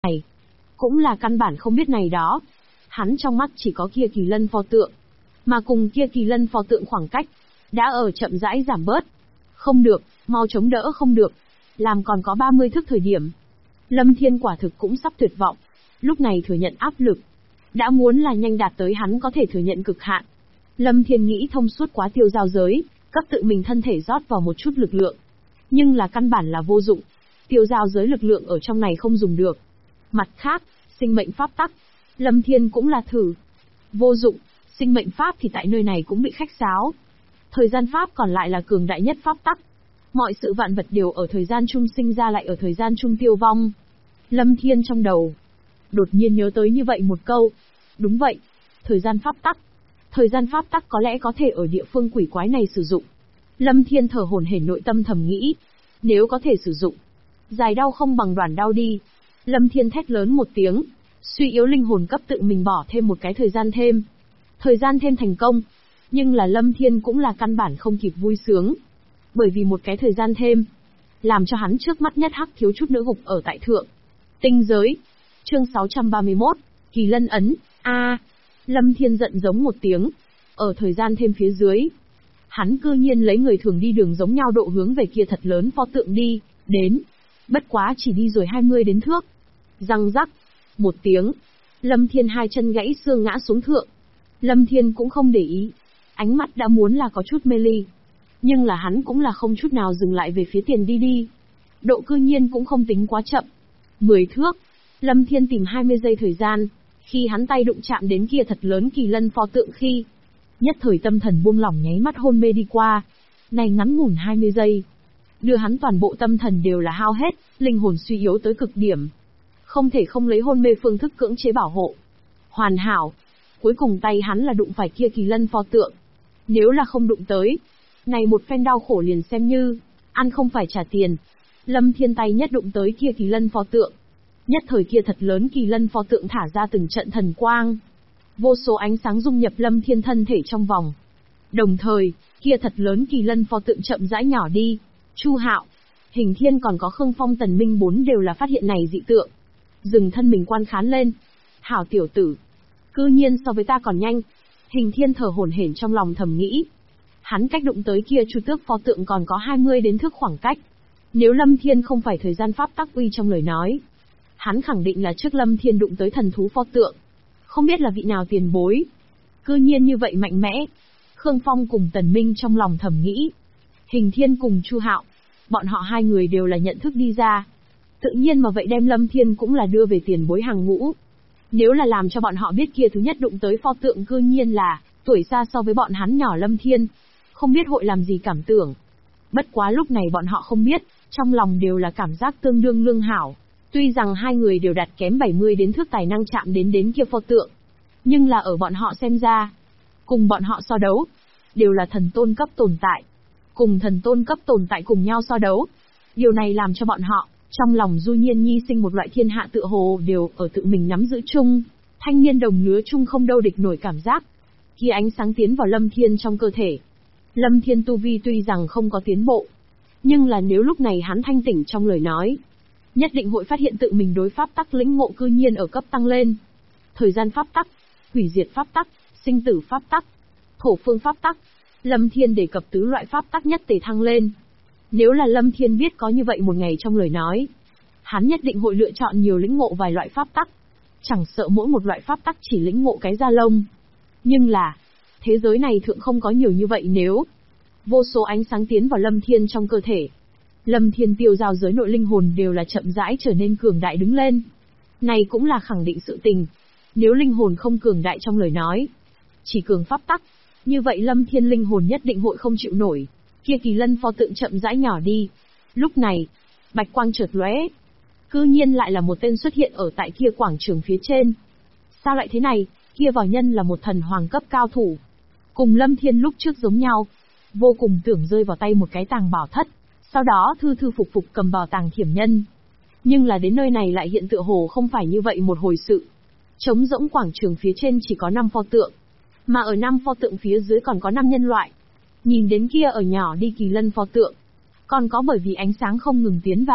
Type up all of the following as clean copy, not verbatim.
này. Cũng là căn bản không biết này đó. Hắn trong mắt chỉ có kia kỳ lân pho tượng. Mà cùng kia kỳ lân pho tượng khoảng cách, đã ở chậm rãi giảm bớt. Không được, mau chống đỡ không được. Làm còn có 30 thước thời điểm. Lâm Thiên quả thực cũng sắp tuyệt vọng. Lúc này thừa nhận áp lực. Đã muốn là nhanh đạt tới hắn có thể thừa nhận cực hạn. Lâm Thiên nghĩ thông suốt quá tiêu giao giới, cấp tự mình thân thể rót vào một chút lực lượng. Nhưng là căn bản là vô dụng. Tiêu giao giới lực lượng ở trong này không dùng được. Mặt khác, sinh mệnh pháp tắc. Lâm Thiên cũng là thử. Vô dụng, sinh mệnh pháp thì tại nơi này cũng bị khách sáo. Thời gian pháp còn lại là cường đại nhất pháp tắc. Mọi sự vạn vật đều ở thời gian chung sinh ra lại ở thời gian chung tiêu vong. Lâm Thiên trong đầu đột nhiên nhớ tới như vậy một câu. Đúng vậy, thời gian pháp tắc. Thời gian pháp tắc có lẽ có thể ở địa phương quỷ quái này sử dụng. Lâm Thiên thở hổn hển nội tâm thầm nghĩ. Nếu có thể sử dụng, dài đau không bằng đoạn đau đi. Lâm Thiên thét lớn một tiếng, suy yếu linh hồn cấp tự mình bỏ thêm một cái thời gian thêm. Thời gian thêm thành công. Nhưng là Lâm Thiên cũng là căn bản không kịp vui sướng. Bởi vì một cái thời gian thêm, làm cho hắn trước mắt nhất hắc thiếu chút nữa gục ở tại thượng. Tinh giới. Chương 631, Kỳ Lân Ấn, Lâm Thiên giận giống một tiếng. Ở thời gian thêm phía dưới, hắn cư nhiên lấy người thường đi đường giống nhau độ hướng về kia thật lớn pho tượng đi, đến. Bất quá chỉ đi rồi 20 đến thước. Răng rắc, một tiếng. Lâm Thiên hai chân gãy xương ngã xuống thượng. Lâm Thiên cũng không để ý. Ánh mắt đã muốn là có chút mê ly. Nhưng là hắn cũng là không chút nào dừng lại về phía tiền đi. Độ cư nhiên cũng không tính quá chậm. 10 thước. Lâm Thiên tìm 20 giây thời gian. Khi hắn tay đụng chạm đến kia thật lớn kỳ lân pho tượng khi. Nhất thời tâm thần buông lỏng nháy mắt hôn mê đi qua. Này ngắn ngủn 20 giây. Đưa hắn toàn bộ tâm thần đều là hao hết, linh hồn suy yếu tới cực điểm. Không thể không lấy hôn mê phương thức cưỡng chế bảo hộ. Hoàn hảo. Cuối cùng tay hắn là đụng phải kia kỳ lân pho tượng. Nếu là không đụng tới, này một phen đau khổ liền xem như ăn không phải trả tiền. Lâm Thiên tay nhất đụng tới kia kỳ lân pho tượng. Nhất thời kia thật lớn kỳ lân pho tượng thả ra từng trận thần quang. Vô số ánh sáng dung nhập Lâm Thiên thân thể trong vòng. Đồng thời, kia thật lớn kỳ lân pho tượng chậm rãi nhỏ đi. Chu Hạo, Hình Thiên còn có Khương Phong Tần Minh bốn đều là phát hiện này dị tượng. Dừng thân mình quan khán lên. Hảo tiểu tử, cư nhiên so với ta còn nhanh. Hình Thiên thở hổn hển trong lòng thầm nghĩ. Hắn cách đụng tới kia Chu Tước pho tượng còn có 20 đến thước khoảng cách. Nếu Lâm Thiên không phải thời gian pháp tắc uy trong lời nói, hắn khẳng định là trước Lâm Thiên đụng tới thần thú pho tượng. Không biết là vị nào tiền bối. Cư nhiên như vậy mạnh mẽ. Khương Phong cùng Tần Minh trong lòng thầm nghĩ. Hình Thiên cùng Chu Hạo, bọn họ hai người đều là nhận thức đi ra. Tự nhiên mà vậy đem Lâm Thiên cũng là đưa về tiền bối hàng ngũ. Nếu là làm cho bọn họ biết kia thứ nhất đụng tới pho tượng cư nhiên là tuổi xa so với bọn hắn nhỏ Lâm Thiên, không biết hội làm gì cảm tưởng. Bất quá lúc này bọn họ không biết, trong lòng đều là cảm giác tương đương lương hảo. Tuy rằng hai người đều đạt kém 70 đến thước tài năng chạm đến kia pho tượng, nhưng là ở bọn họ xem ra, cùng bọn họ so đấu, đều là thần tôn cấp tồn tại. Cùng thần tôn cấp tồn tại cùng nhau so đấu. Điều này làm cho bọn họ, trong lòng du nhiên nhi sinh một loại thiên hạ tựa hồ đều ở tự mình nắm giữ chung. Thanh niên đồng lứa chung không đâu địch nổi cảm giác. Khi ánh sáng tiến vào Lâm Thiên trong cơ thể. Lâm Thiên tu vi tuy rằng không có tiến bộ. Nhưng là nếu lúc này hắn thanh tỉnh trong lời nói, nhất định hội phát hiện tự mình đối pháp tắc lĩnh ngộ cư nhiên ở cấp tăng lên. Thời gian pháp tắc, hủy diệt pháp tắc, sinh tử pháp tắc, thổ phương pháp tắc. Lâm Thiên đề cập tứ loại pháp tắc nhất tề thăng lên. Nếu là Lâm Thiên biết có như vậy một ngày trong lời nói, hắn nhất định hội lựa chọn nhiều lĩnh ngộ vài loại pháp tắc. Chẳng sợ mỗi một loại pháp tắc chỉ lĩnh ngộ cái da lông. Nhưng là, thế giới này thượng không có nhiều như vậy nếu. Vô số ánh sáng tiến vào Lâm Thiên trong cơ thể. Lâm Thiên tiêu giao giới nội linh hồn đều là chậm rãi trở nên cường đại đứng lên. Này cũng là khẳng định sự tình. Nếu linh hồn không cường đại trong lời nói, chỉ cường pháp tắc, như vậy Lâm Thiên linh hồn nhất định hội không chịu nổi. Kia kỳ lân pho tượng chậm rãi nhỏ đi. Lúc này, bạch quang chợt lóe, cư nhiên lại là một tên xuất hiện ở tại kia quảng trường phía trên. Sao lại thế này? Kia vào nhân là một thần hoàng cấp cao thủ, cùng Lâm Thiên lúc trước giống nhau, vô cùng tưởng rơi vào tay một cái tàng bảo thất, sau đó thư thư phục phục cầm bảo tàng thiểm nhân. Nhưng là đến nơi này lại hiện tựa hồ không phải như vậy một hồi sự. Trống rỗng quảng trường phía trên chỉ có 5 pho tượng, mà ở 5 pho tượng phía dưới còn có 5 nhân loại. Nhìn đến kia ở nhỏ đi kỳ lân pho tượng, còn có bởi vì ánh sáng không ngừng tiến vào,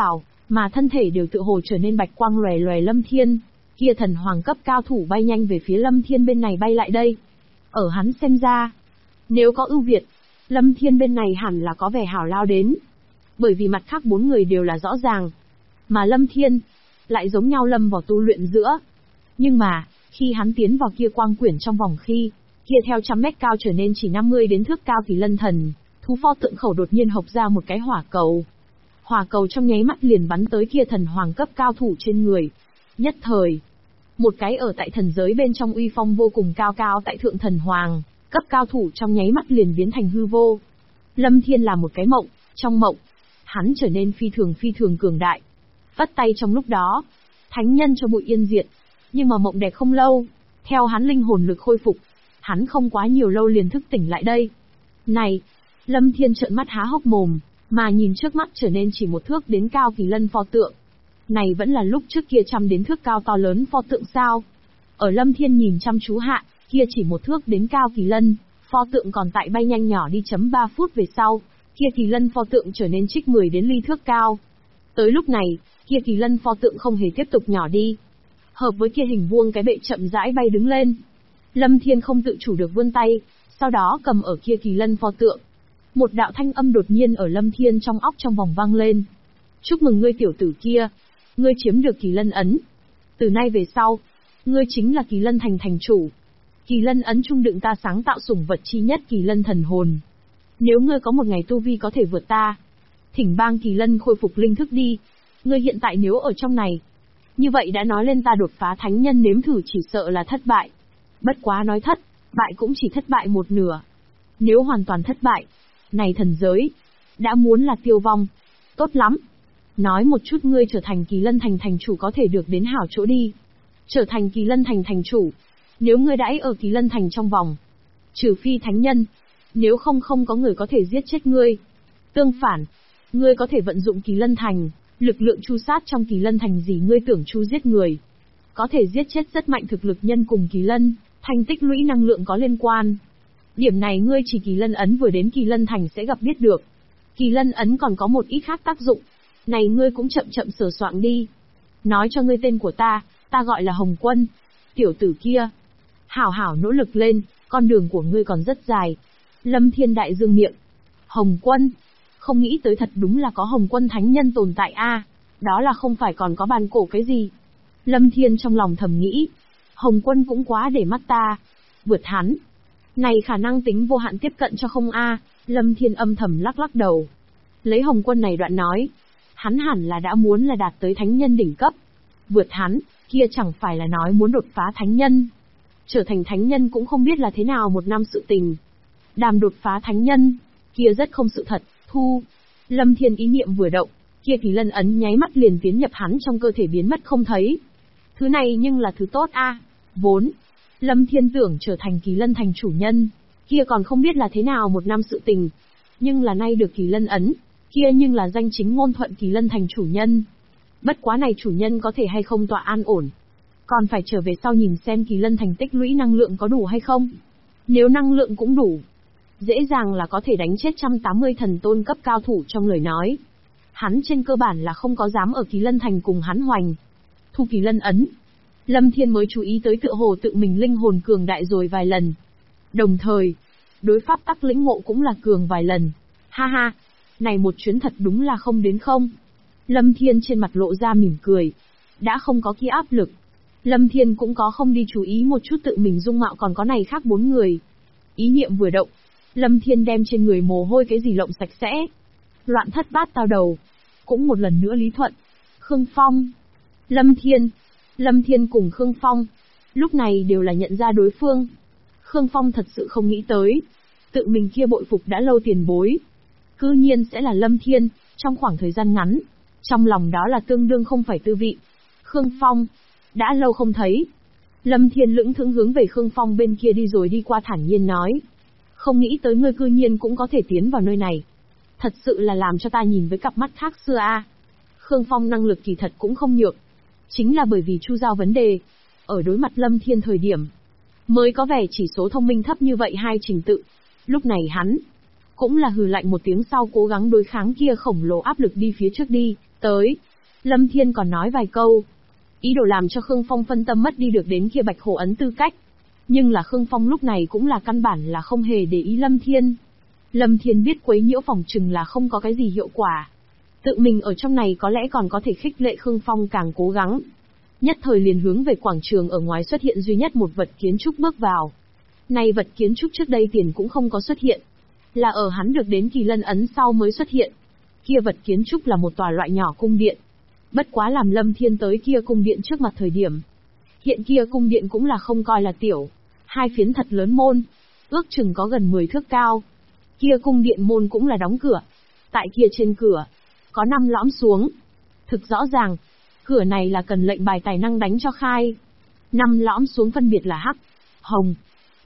mà thân thể đều tựa hồ trở nên bạch quang lòe lòe. Lâm Thiên, kia thần hoàng cấp cao thủ bay nhanh về phía Lâm Thiên bên này bay lại đây. Ở hắn xem ra, nếu có ưu việt, Lâm Thiên bên này hẳn là có vẻ hảo lao đến. Bởi vì mặt khác 4 người đều là rõ ràng, mà Lâm Thiên lại giống nhau lâm vào tu luyện giữa. Nhưng mà, khi hắn tiến vào kia quang quyển trong vòng khi, kia theo 100 mét cao trở nên chỉ 50 đến thước cao Kỳ Lân Thần, thú pho tượng khẩu đột nhiên hộc ra một cái hỏa cầu. Hỏa cầu trong nháy mắt liền bắn tới kia thần hoàng cấp cao thủ trên người. Nhất thời, một cái ở tại thần giới bên trong uy phong vô cùng cao cao tại thượng thần hoàng cấp cao thủ trong nháy mắt liền biến thành hư vô. Lâm Thiên là một cái mộng, trong mộng, hắn trở nên phi thường cường đại. Vắt tay trong lúc đó, thánh nhân cho bụi yên diệt. Nhưng mà mộng đẹp không lâu, theo hắn linh hồn lực khôi phục, hắn không quá nhiều lâu liền thức tỉnh lại đây. Này, Lâm Thiên trợn mắt há hốc mồm, mà nhìn trước mắt trở nên chỉ 1 thước đến cao Kỳ Lân pho tượng. Này vẫn là lúc trước kia 100 đến thước cao to lớn pho tượng sao? Ở Lâm Thiên nhìn chăm chú hạ, kia chỉ 1 thước đến cao Kỳ Lân pho tượng còn tại bay nhanh nhỏ đi. 3 phút về sau, kia Kỳ Lân pho tượng trở nên trích 10 đến ly thước cao. Tới lúc này, kia Kỳ Lân pho tượng không hề tiếp tục nhỏ đi, hợp với kia hình vuông cái bệ chậm rãi bay đứng lên. Lâm Thiên không tự chủ được vươn tay, sau đó cầm ở kia Kỳ Lân pho tượng. Một đạo thanh âm đột nhiên ở Lâm Thiên trong óc trong vòng vang lên. Chúc mừng ngươi tiểu tử kia, ngươi chiếm được Kỳ Lân ấn. Từ nay về sau, ngươi chính là Kỳ Lân thành thành chủ. Kỳ Lân ấn trung đựng ta sáng tạo sủng vật chi nhất Kỳ Lân thần hồn. Nếu ngươi có một ngày tu vi có thể vượt ta, thỉnh bang Kỳ Lân khôi phục linh thức đi. Ngươi hiện tại nếu ở trong này, như vậy đã nói lên ta đột phá thánh nhân nếm thử chỉ sợ là thất bại. Bất quá nói thất bại cũng chỉ thất bại 1/2. Nếu hoàn toàn thất bại, này thần giới đã muốn là tiêu vong. Tốt lắm, nói một chút ngươi trở thành Kỳ Lân thành thành chủ có thể được đến hảo chỗ đi. Trở thành Kỳ Lân thành thành chủ, nếu ngươi đãi ở Kỳ Lân thành trong vòng, trừ phi thánh nhân, nếu không có người có thể giết chết ngươi. Tương phản, ngươi có thể vận dụng Kỳ Lân thành, lực lượng tru sát trong Kỳ Lân thành gì ngươi tưởng tru giết người. Có thể giết chết rất mạnh thực lực nhân cùng Kỳ Lân thành tích lũy năng lượng có liên quan. Điểm này ngươi chỉ Kỳ Lân ấn vừa đến Kỳ Lân thành sẽ gặp biết được. Kỳ Lân ấn còn có một ít khác tác dụng, này ngươi cũng chậm sờ soạn đi. Nói cho ngươi tên của ta gọi là Hồng Quân. Tiểu tử kia, hảo nỗ lực lên, con đường của ngươi còn rất dài. Lâm Thiên đại dương miệng. Hồng Quân, không nghĩ tới thật đúng là có Hồng Quân thánh nhân tồn tại a, đó là không phải còn có bàn cổ cái gì. Lâm Thiên trong lòng thầm nghĩ, Hồng Quân cũng quá để mắt ta, vượt hắn. Này khả năng tính vô hạn tiếp cận cho không a. Lâm Thiên âm thầm lắc đầu. Lấy Hồng Quân này đoạn nói, hắn hẳn là đã muốn là đạt tới thánh nhân đỉnh cấp. Vượt hắn, kia chẳng phải là nói muốn đột phá thánh nhân. Trở thành thánh nhân cũng không biết là thế nào một năm sự tình. Đàm đột phá thánh nhân, kia rất không sự thật, thu. Lâm Thiên ý niệm vừa động, kia Kỳ Lân ấn nháy mắt liền tiến nhập hắn trong cơ thể biến mất không thấy. Thứ này nhưng là thứ tốt a. Vốn, Lâm Thiên tưởng trở thành Kỳ Lân thành chủ nhân, kia còn không biết là thế nào một năm sự tình. Nhưng là nay được Kỳ Lân ấn, kia nhưng là danh chính ngôn thuận Kỳ Lân thành chủ nhân. Bất quá này chủ nhân có thể hay không tọa an ổn, còn phải trở về sau nhìn xem Kỳ Lân thành tích lũy năng lượng có đủ hay không. Nếu năng lượng cũng đủ, dễ dàng là có thể đánh chết 180 thần tôn cấp cao thủ trong lời nói. Hắn trên cơ bản là không có dám ở Kỳ Lân thành cùng hắn hoành. Thu Kỳ Lân ấn, Lâm Thiên mới chú ý tới tựa hồ tự mình linh hồn cường đại rồi vài lần. Đồng thời, đối pháp tắc lĩnh ngộ cũng là cường vài lần. Ha ha, này một chuyến thật đúng là không đến không. Lâm Thiên trên mặt lộ ra mỉm cười. Đã không có kia áp lực, Lâm Thiên cũng có không đi chú ý một chút tự mình dung mạo còn có này khác 4 người. Ý niệm vừa động, Lâm Thiên đem trên người mồ hôi cái gì lộng sạch sẽ. Loạn thất bát tao đầu. Cũng một lần nữa Lý Thuận, Khương Phong, Lâm Thiên cùng Khương Phong, lúc này đều là nhận ra đối phương. Khương Phong thật sự không nghĩ tới, tự mình kia bội phục đã lâu tiền bối, cư nhiên sẽ là Lâm Thiên, trong khoảng thời gian ngắn. Trong lòng đó là tương đương không phải tư vị. Khương Phong, đã lâu không thấy. Lâm Thiên lững thững hướng về Khương Phong bên kia đi rồi đi qua thản nhiên nói. Không nghĩ tới ngươi cư nhiên cũng có thể tiến vào nơi này. Thật sự là làm cho ta nhìn với cặp mắt khác xưa a. Khương Phong năng lực kỳ thật cũng không nhược. Chính là bởi vì chu giao vấn đề. Ở đối mặt Lâm Thiên thời điểm, mới có vẻ chỉ số thông minh thấp như vậy hai trình tự. Lúc này hắn, cũng là hừ lạnh một tiếng sau cố gắng đối kháng kia khổng lồ áp lực đi phía trước đi, tới. Lâm Thiên còn nói vài câu, ý đồ làm cho Khương Phong phân tâm mất đi được đến kia Bạch Hổ ấn tư cách. Nhưng là Khương Phong lúc này cũng là căn bản là không hề để ý Lâm Thiên. Lâm Thiên biết quấy nhiễu phòng trừng là không có cái gì hiệu quả. Tự mình ở trong này có lẽ còn có thể khích lệ Khương Phong càng cố gắng. Nhất thời liền hướng về quảng trường ở ngoài xuất hiện duy nhất một vật kiến trúc bước vào. Này vật kiến trúc trước đây tiền cũng không có xuất hiện. Là ở hắn được đến Kỳ Lân ấn sau mới xuất hiện. Kia vật kiến trúc là một tòa loại nhỏ cung điện. Bất quá làm Lâm Thiên tới kia cung điện trước mặt thời điểm. Hiện kia cung điện cũng là không coi là tiểu. Hai phiến thật lớn môn. Ước chừng có gần 10 thước cao. Kia cung điện môn cũng là đóng cửa. Tại kia trên cửa. Có 5 lõm xuống. Thực rõ ràng. Cửa này là cần lệnh bài tài năng đánh cho khai. 5 lõm xuống phân biệt là hắc, hồng,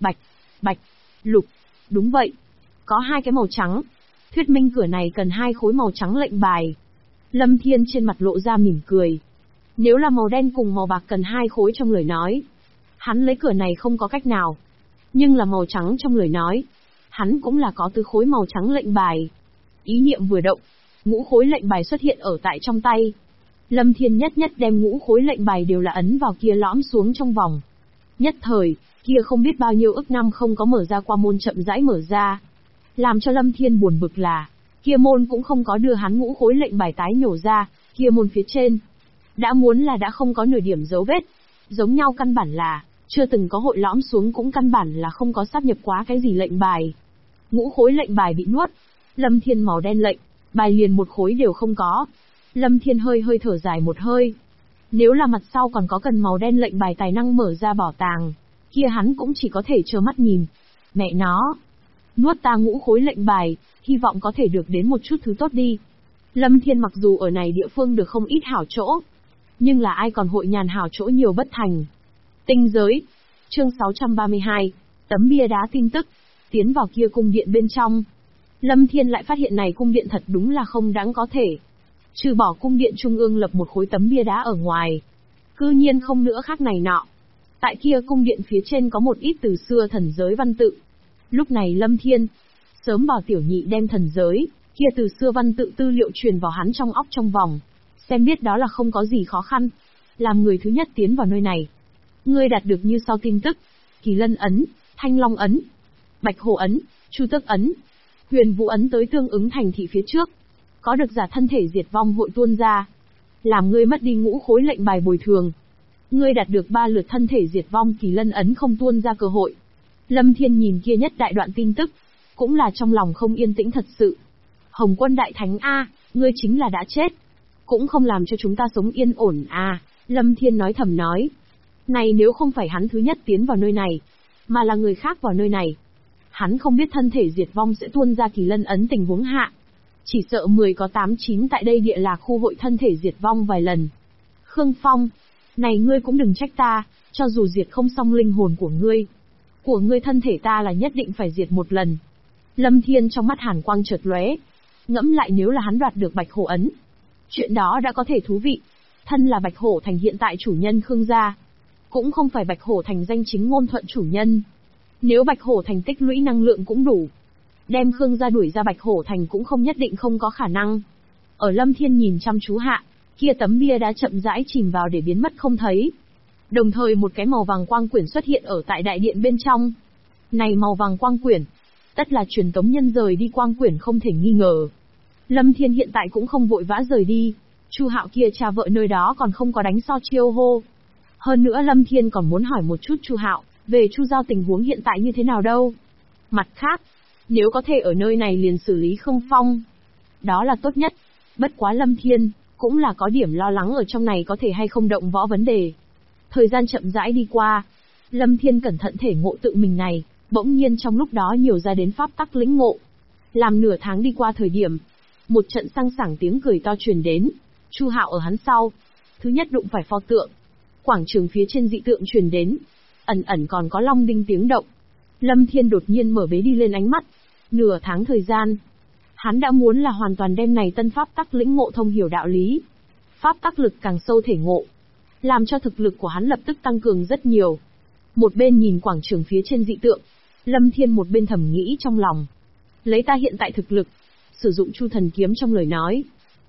bạch, lục. Đúng vậy. Có 2 cái màu trắng. Thuyết minh cửa này cần 2 khối màu trắng lệnh bài. Lâm Thiên trên mặt lộ ra mỉm cười. Nếu là màu đen cùng màu bạc cần 2 khối trong lời nói. Hắn lấy cửa này không có cách nào. Nhưng là màu trắng trong lời nói. Hắn cũng là có 4 khối màu trắng lệnh bài. Ý niệm vừa động. 5 khối lệnh bài xuất hiện ở tại trong tay. Lâm Thiên nhất đem 5 khối lệnh bài đều là ấn vào kia lõm xuống trong vòng. Nhất thời, kia không biết bao nhiêu ức năm không có mở ra qua môn chậm rãi mở ra. Làm cho Lâm Thiên buồn bực là, kia môn cũng không có đưa hắn 5 khối lệnh bài tái nhổ ra, kia môn phía trên. Đã muốn là đã không có nửa điểm dấu vết. Giống nhau căn bản là, chưa từng có hội lõm xuống cũng căn bản là không có sáp nhập quá cái gì lệnh bài. 5 khối lệnh bài bị nuốt. Lâm Thiên màu đen lệnh, bài liền 1 khối đều không có. Lâm Thiên hơi thở dài một hơi. Nếu là mặt sau còn có cần màu đen lệnh bài tài năng mở ra bảo tàng, kia hắn cũng chỉ có thể trơ mắt nhìn. Mẹ nó, nuốt ta 5 khối lệnh bài, hy vọng có thể được đến một chút thứ tốt đi. Lâm Thiên mặc dù ở này địa phương được không ít hảo chỗ, nhưng là ai còn hội nhàn hảo chỗ nhiều bất thành. Tinh giới, chương 632, tấm bia đá tin tức, tiến vào kia cung điện bên trong. Lâm Thiên lại phát hiện này cung điện thật đúng là không đáng có thể. Trừ bỏ cung điện trung ương lập một khối tấm bia đá ở ngoài. Cư nhiên không nữa khác này nọ. Tại kia cung điện phía trên có một ít từ xưa thần giới văn tự. Lúc này Lâm Thiên, sớm bảo tiểu nhị đem thần giới, kia từ xưa văn tự tư liệu truyền vào hắn trong óc trong vòng. Xem biết đó là không có gì khó khăn. Làm người thứ nhất tiến vào nơi này. Ngươi đạt được như sau tin tức. Kỳ Lân ấn, Thanh Long ấn, Bạch Hổ ấn, Chu Tước ấn, Huyền Vũ ấn tới tương ứng thành thị phía trước. Có được giả thân thể diệt vong hội tuôn ra. Làm ngươi mất đi 5 khối lệnh bài bồi thường. Ngươi đạt được 3 lượt thân thể diệt vong Kỳ Lân ấn không tuôn ra cơ hội. Lâm Thiên nhìn kia nhất đại đoạn tin tức. Cũng là trong lòng không yên tĩnh thật sự. Hồng Quân Đại Thánh A, ngươi chính là đã chết. Cũng không làm cho chúng ta sống yên ổn a. Lâm Thiên nói thầm nói. Này nếu không phải hắn thứ nhất tiến vào nơi này, mà là người khác vào nơi này. Hắn không biết thân thể diệt vong sẽ tuôn ra Kỳ Lân ấn tình huống hạ. Chỉ sợ 10 có 8 9 tại đây địa là khu hội thân thể diệt vong vài lần. Khương Phong, này ngươi cũng đừng trách ta, cho dù diệt không xong linh hồn của ngươi. Của ngươi thân thể ta là nhất định phải diệt một lần. Lâm Thiên trong mắt hàn quang chợt lóe. Ngẫm lại nếu là hắn đoạt được Bạch Hổ ấn. Chuyện đó đã có thể thú vị. Thân là Bạch Hổ Thành hiện tại chủ nhân Khương gia. Cũng không phải Bạch Hổ Thành danh chính ngôn thuận chủ nhân. Nếu Bạch Hổ Thành tích lũy năng lượng cũng đủ. Đem Khương gia đuổi ra Bạch Hổ Thành cũng không nhất định không có khả năng. Ở Lâm Thiên nhìn chăm chú hạ, kia tấm bia đã chậm rãi chìm vào để biến mất không thấy. Đồng thời một cái màu vàng quang quyển xuất hiện ở tại đại điện bên trong. Này màu vàng quang quyển, tất là truyền tống nhân rời đi quang quyển không thể nghi ngờ. Lâm Thiên hiện tại cũng không vội vã rời đi. Chu Hạo kia cha vợ nơi đó còn không có đánh so chiêu hô. Hơn nữa Lâm Thiên còn muốn hỏi một chút Chu Hạo về Chu Giao tình huống hiện tại như thế nào đâu. Mặt khác, nếu có thể ở nơi này liền xử lý Khương Phong, đó là tốt nhất. Bất quá Lâm Thiên cũng là có điểm lo lắng ở trong này có thể hay không động võ vấn đề. Thời gian chậm rãi đi qua, Lâm Thiên cẩn thận thể ngộ tự mình này, bỗng nhiên trong lúc đó nhiều ra đến pháp tắc lĩnh ngộ. Làm nửa tháng đi qua thời điểm, một trận sang sảng tiếng cười to truyền đến. Chu Hạo ở hắn sau, thứ nhất đụng phải pho tượng. Quảng trường phía trên dị tượng truyền đến, ẩn ẩn còn có long đinh tiếng động. Lâm Thiên đột nhiên mở bế đi lên ánh mắt. Nửa tháng thời gian, hắn đã muốn là hoàn toàn đem này tân pháp tắc lĩnh ngộ thông hiểu đạo lý. Pháp tắc lực càng sâu thể ngộ, làm cho thực lực của hắn lập tức tăng cường rất nhiều. Một bên nhìn quảng trường phía trên dị tượng, Lâm Thiên một bên thầm nghĩ trong lòng. Lấy ta hiện tại thực lực, sử dụng Chu Thần kiếm trong lời nói,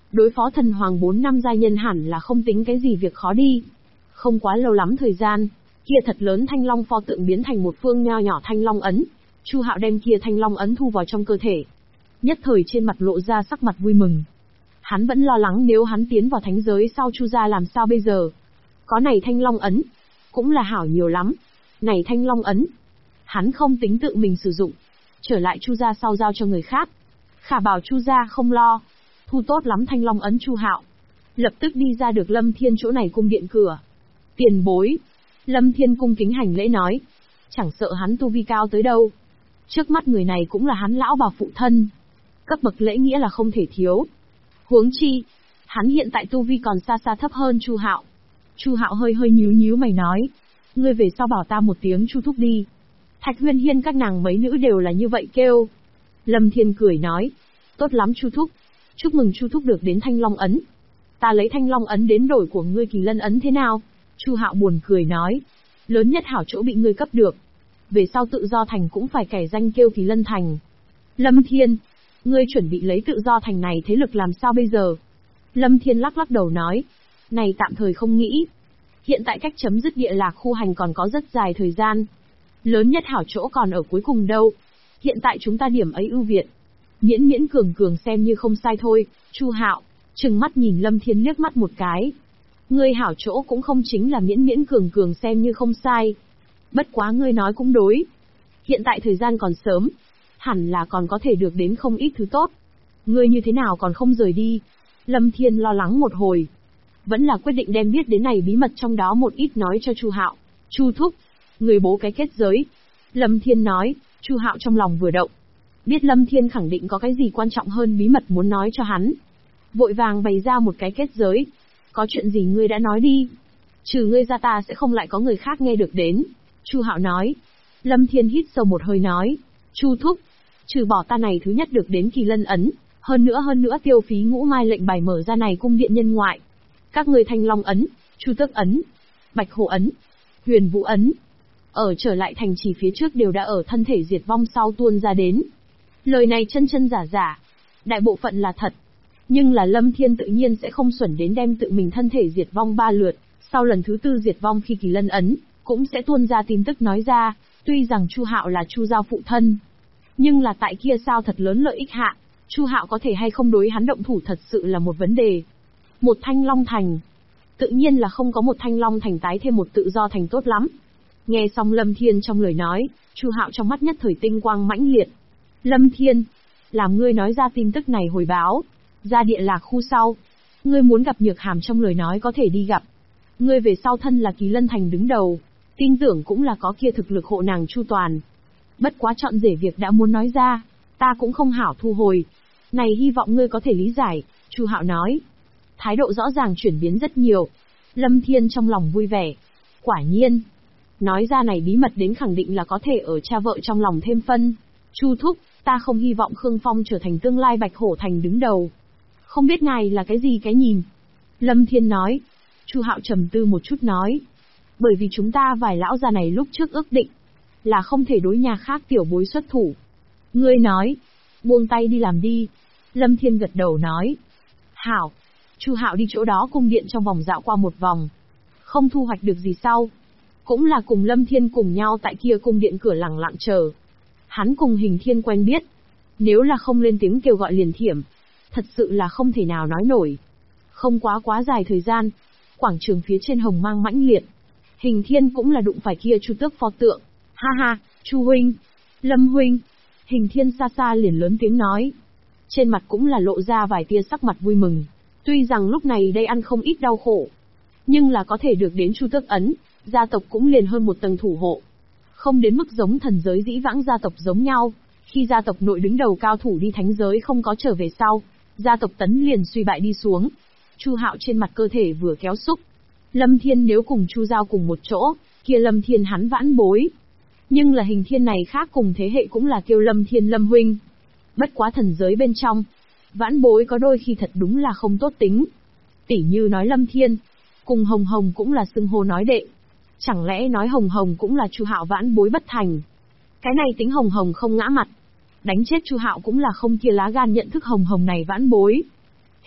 Đối phó thần hoàng 4 năm giai nhân hẳn là không tính cái gì việc khó đi. Không quá lâu lắm thời gian, kia thật lớn thanh long pho tượng biến thành một phương nho nhỏ thanh long ấn. Chu Hạo đem kia thanh long ấn thu vào trong cơ thể. Nhất thời trên mặt lộ ra sắc mặt vui mừng. Hắn vẫn lo lắng nếu hắn tiến vào thánh giới sau Chu gia làm sao bây giờ. Có này thanh long ấn, cũng là hảo nhiều lắm. Này thanh long ấn, hắn không tính tự mình sử dụng. Trở lại Chu gia sau giao cho người khác. Khả bảo Chu gia không lo. Thu tốt lắm thanh long ấn Chu Hạo. Lập tức đi ra được Lâm Thiên chỗ này cung điện cửa. Tiền bối. Lâm Thiên cung kính hành lễ nói. Chẳng sợ hắn tu vi cao tới đâu. Trước mắt người này cũng là hắn lão bà phụ thân. Cấp bậc lễ nghĩa là không thể thiếu. Huống chi, hắn hiện tại tu vi còn xa xa thấp hơn Chu Hạo. Chu Hạo hơi hơi nhíu mày nói. Ngươi về sau bảo ta một tiếng Chu thúc đi. Thạch Huyên Hiên các nàng mấy nữ đều là như vậy kêu. Lâm Thiên cười nói. Tốt lắm Chu thúc. Chúc mừng Chu thúc được đến thanh long ấn. Ta lấy thanh long ấn đến đổi của ngươi kỳ lân ấn thế nào? Chu Hạo buồn cười nói. Lớn nhất hảo chỗ bị ngươi cấp được. Về sau tự do thành cũng phải cải danh kêu kỳ lân thành. Lâm Thiên, ngươi chuẩn bị lấy tự do thành này thế lực làm sao bây giờ? Lâm Thiên lắc đầu nói. Này tạm thời không nghĩ. Hiện tại cách chấm dứt địa lạc khu hành còn có rất dài thời gian. Lớn nhất hảo chỗ còn ở cuối cùng đâu. Hiện tại chúng ta điểm ấy ưu việt. Miễn cường xem như không sai thôi. Chu Hạo trừng mắt nhìn Lâm Thiên liếc mắt một cái. Ngươi hảo chỗ cũng không chính là miễn cường xem như không sai. Bất quá ngươi nói cũng đối. Hiện tại thời gian còn sớm. Hẳn là còn có thể được đến không ít thứ tốt. Ngươi như thế nào còn không rời đi? Lâm Thiên lo lắng một hồi. Vẫn là quyết định đem biết đến này bí mật trong đó một ít nói cho Chu Hạo. Chu thúc, người bố cái kết giới. Lâm Thiên nói. Chu Hạo trong lòng vừa động. Biết Lâm Thiên khẳng định có cái gì quan trọng hơn bí mật muốn nói cho hắn. Vội vàng bày ra một cái kết giới. Có chuyện gì ngươi đã nói đi. Trừ ngươi ra ta sẽ không lại có người khác nghe được đến. Chu Hạo nói. Lâm Thiên hít sâu một hơi nói. Chu thúc, trừ bỏ ta này thứ nhất được đến kỳ lân ấn, hơn nữa tiêu phí ngũ mai lệnh bài mở ra này cung điện nhân ngoại. Các ngươi thanh long ấn, chu tước ấn, bạch hổ ấn, huyền vũ ấn. Ở trở lại thành trì phía trước đều đã ở thân thể diệt vong sau tuôn ra đến. Lời này chân giả, đại bộ phận là thật. Nhưng là Lâm Thiên tự nhiên sẽ không xuẩn đến đem tự mình thân thể diệt vong 3 lượt, sau lần thứ 4 diệt vong khi kỳ lân ấn, cũng sẽ tuôn ra tin tức nói ra, tuy rằng Chu Hạo là Chu giao phụ thân. Nhưng là tại kia sao thật lớn lợi ích hạ, Chu Hạo có thể hay không đối hắn động thủ thật sự là một vấn đề. Một thanh long thành. Tự nhiên là không có một thanh long thành tái thêm một tự do thành tốt lắm. Nghe xong Lâm Thiên trong lời nói, Chu Hạo trong mắt nhất thời tinh quang mãnh liệt. Lâm Thiên, làm ngươi nói ra tin tức này hồi báo. Ra địa lạc khu sau. Ngươi muốn gặp Nhược Hàm trong lời nói có thể đi gặp. Ngươi về sau thân là Kỳ Lân Thành đứng đầu. Tin tưởng cũng là có kia thực lực hộ nàng chu toàn. Bất quá chọn rể việc đã muốn nói ra, ta cũng không hảo thu hồi. Này hy vọng ngươi có thể lý giải, Chu Hạo nói. Thái độ rõ ràng chuyển biến rất nhiều. Lâm Thiên trong lòng vui vẻ. Quả nhiên. Nói ra này bí mật đến khẳng định là có thể ở cha vợ trong lòng thêm phân. Chu thúc, ta không hy vọng Khương Phong trở thành tương lai Bạch Hổ Thành đứng đầu. Không biết ngài là cái gì cái nhìn? Lâm Thiên nói. Chu Hạo trầm tư một chút nói. Bởi vì chúng ta vài lão già này lúc trước ước định, là không thể đối nhà khác tiểu bối xuất thủ. Ngươi nói, buông tay đi làm đi. Lâm Thiên gật đầu nói. Hảo. Chu Hạo đi chỗ đó cung điện trong vòng dạo qua một vòng. Không thu hoạch được gì sau. Cũng là cùng Lâm Thiên cùng nhau tại kia cung điện cửa lặng lặng chờ. Hắn cùng Hình Thiên quen biết. Nếu là không lên tiếng kêu gọi liền thiểm, thật sự là không thể nào nói nổi. Không quá dài thời gian, quảng trường phía trên hồng mang mãnh liệt. Hình Thiên cũng là đụng phải kia Chu Tước pho tượng. Ha ha, Chu huynh, Lâm huynh. Hình Thiên xa xa liền lớn tiếng nói. Trên mặt cũng là lộ ra vài tia sắc mặt vui mừng. Tuy rằng lúc này đây ăn không ít đau khổ, nhưng là có thể được đến Chu Tước ấn, gia tộc cũng liền hơn một tầng thủ hộ. Không đến mức giống thần giới dĩ vãng gia tộc giống nhau, khi gia tộc nội đứng đầu cao thủ đi thánh giới không có trở về sau, gia tộc tấn liền suy bại đi xuống. Chu Hạo trên mặt cơ thể vừa kéo xúc. Lâm Thiên nếu cùng Chu Giao cùng một chỗ, kia Lâm Thiên hắn vãn bối. Nhưng là Hình Thiên này khác cùng thế hệ cũng là kêu Lâm Thiên Lâm huynh. Bất quá thần giới bên trong, vãn bối có đôi khi thật đúng là không tốt tính. Tỉ như nói Lâm Thiên, cùng Hồng Hồng cũng là xưng hô nói đệ. Chẳng lẽ nói Hồng Hồng cũng là Chu Hạo vãn bối bất thành? Cái này tính Hồng Hồng không ngã mặt, đánh chết Chu Hạo cũng là không kia lá gan nhận thức Hồng Hồng này vãn bối.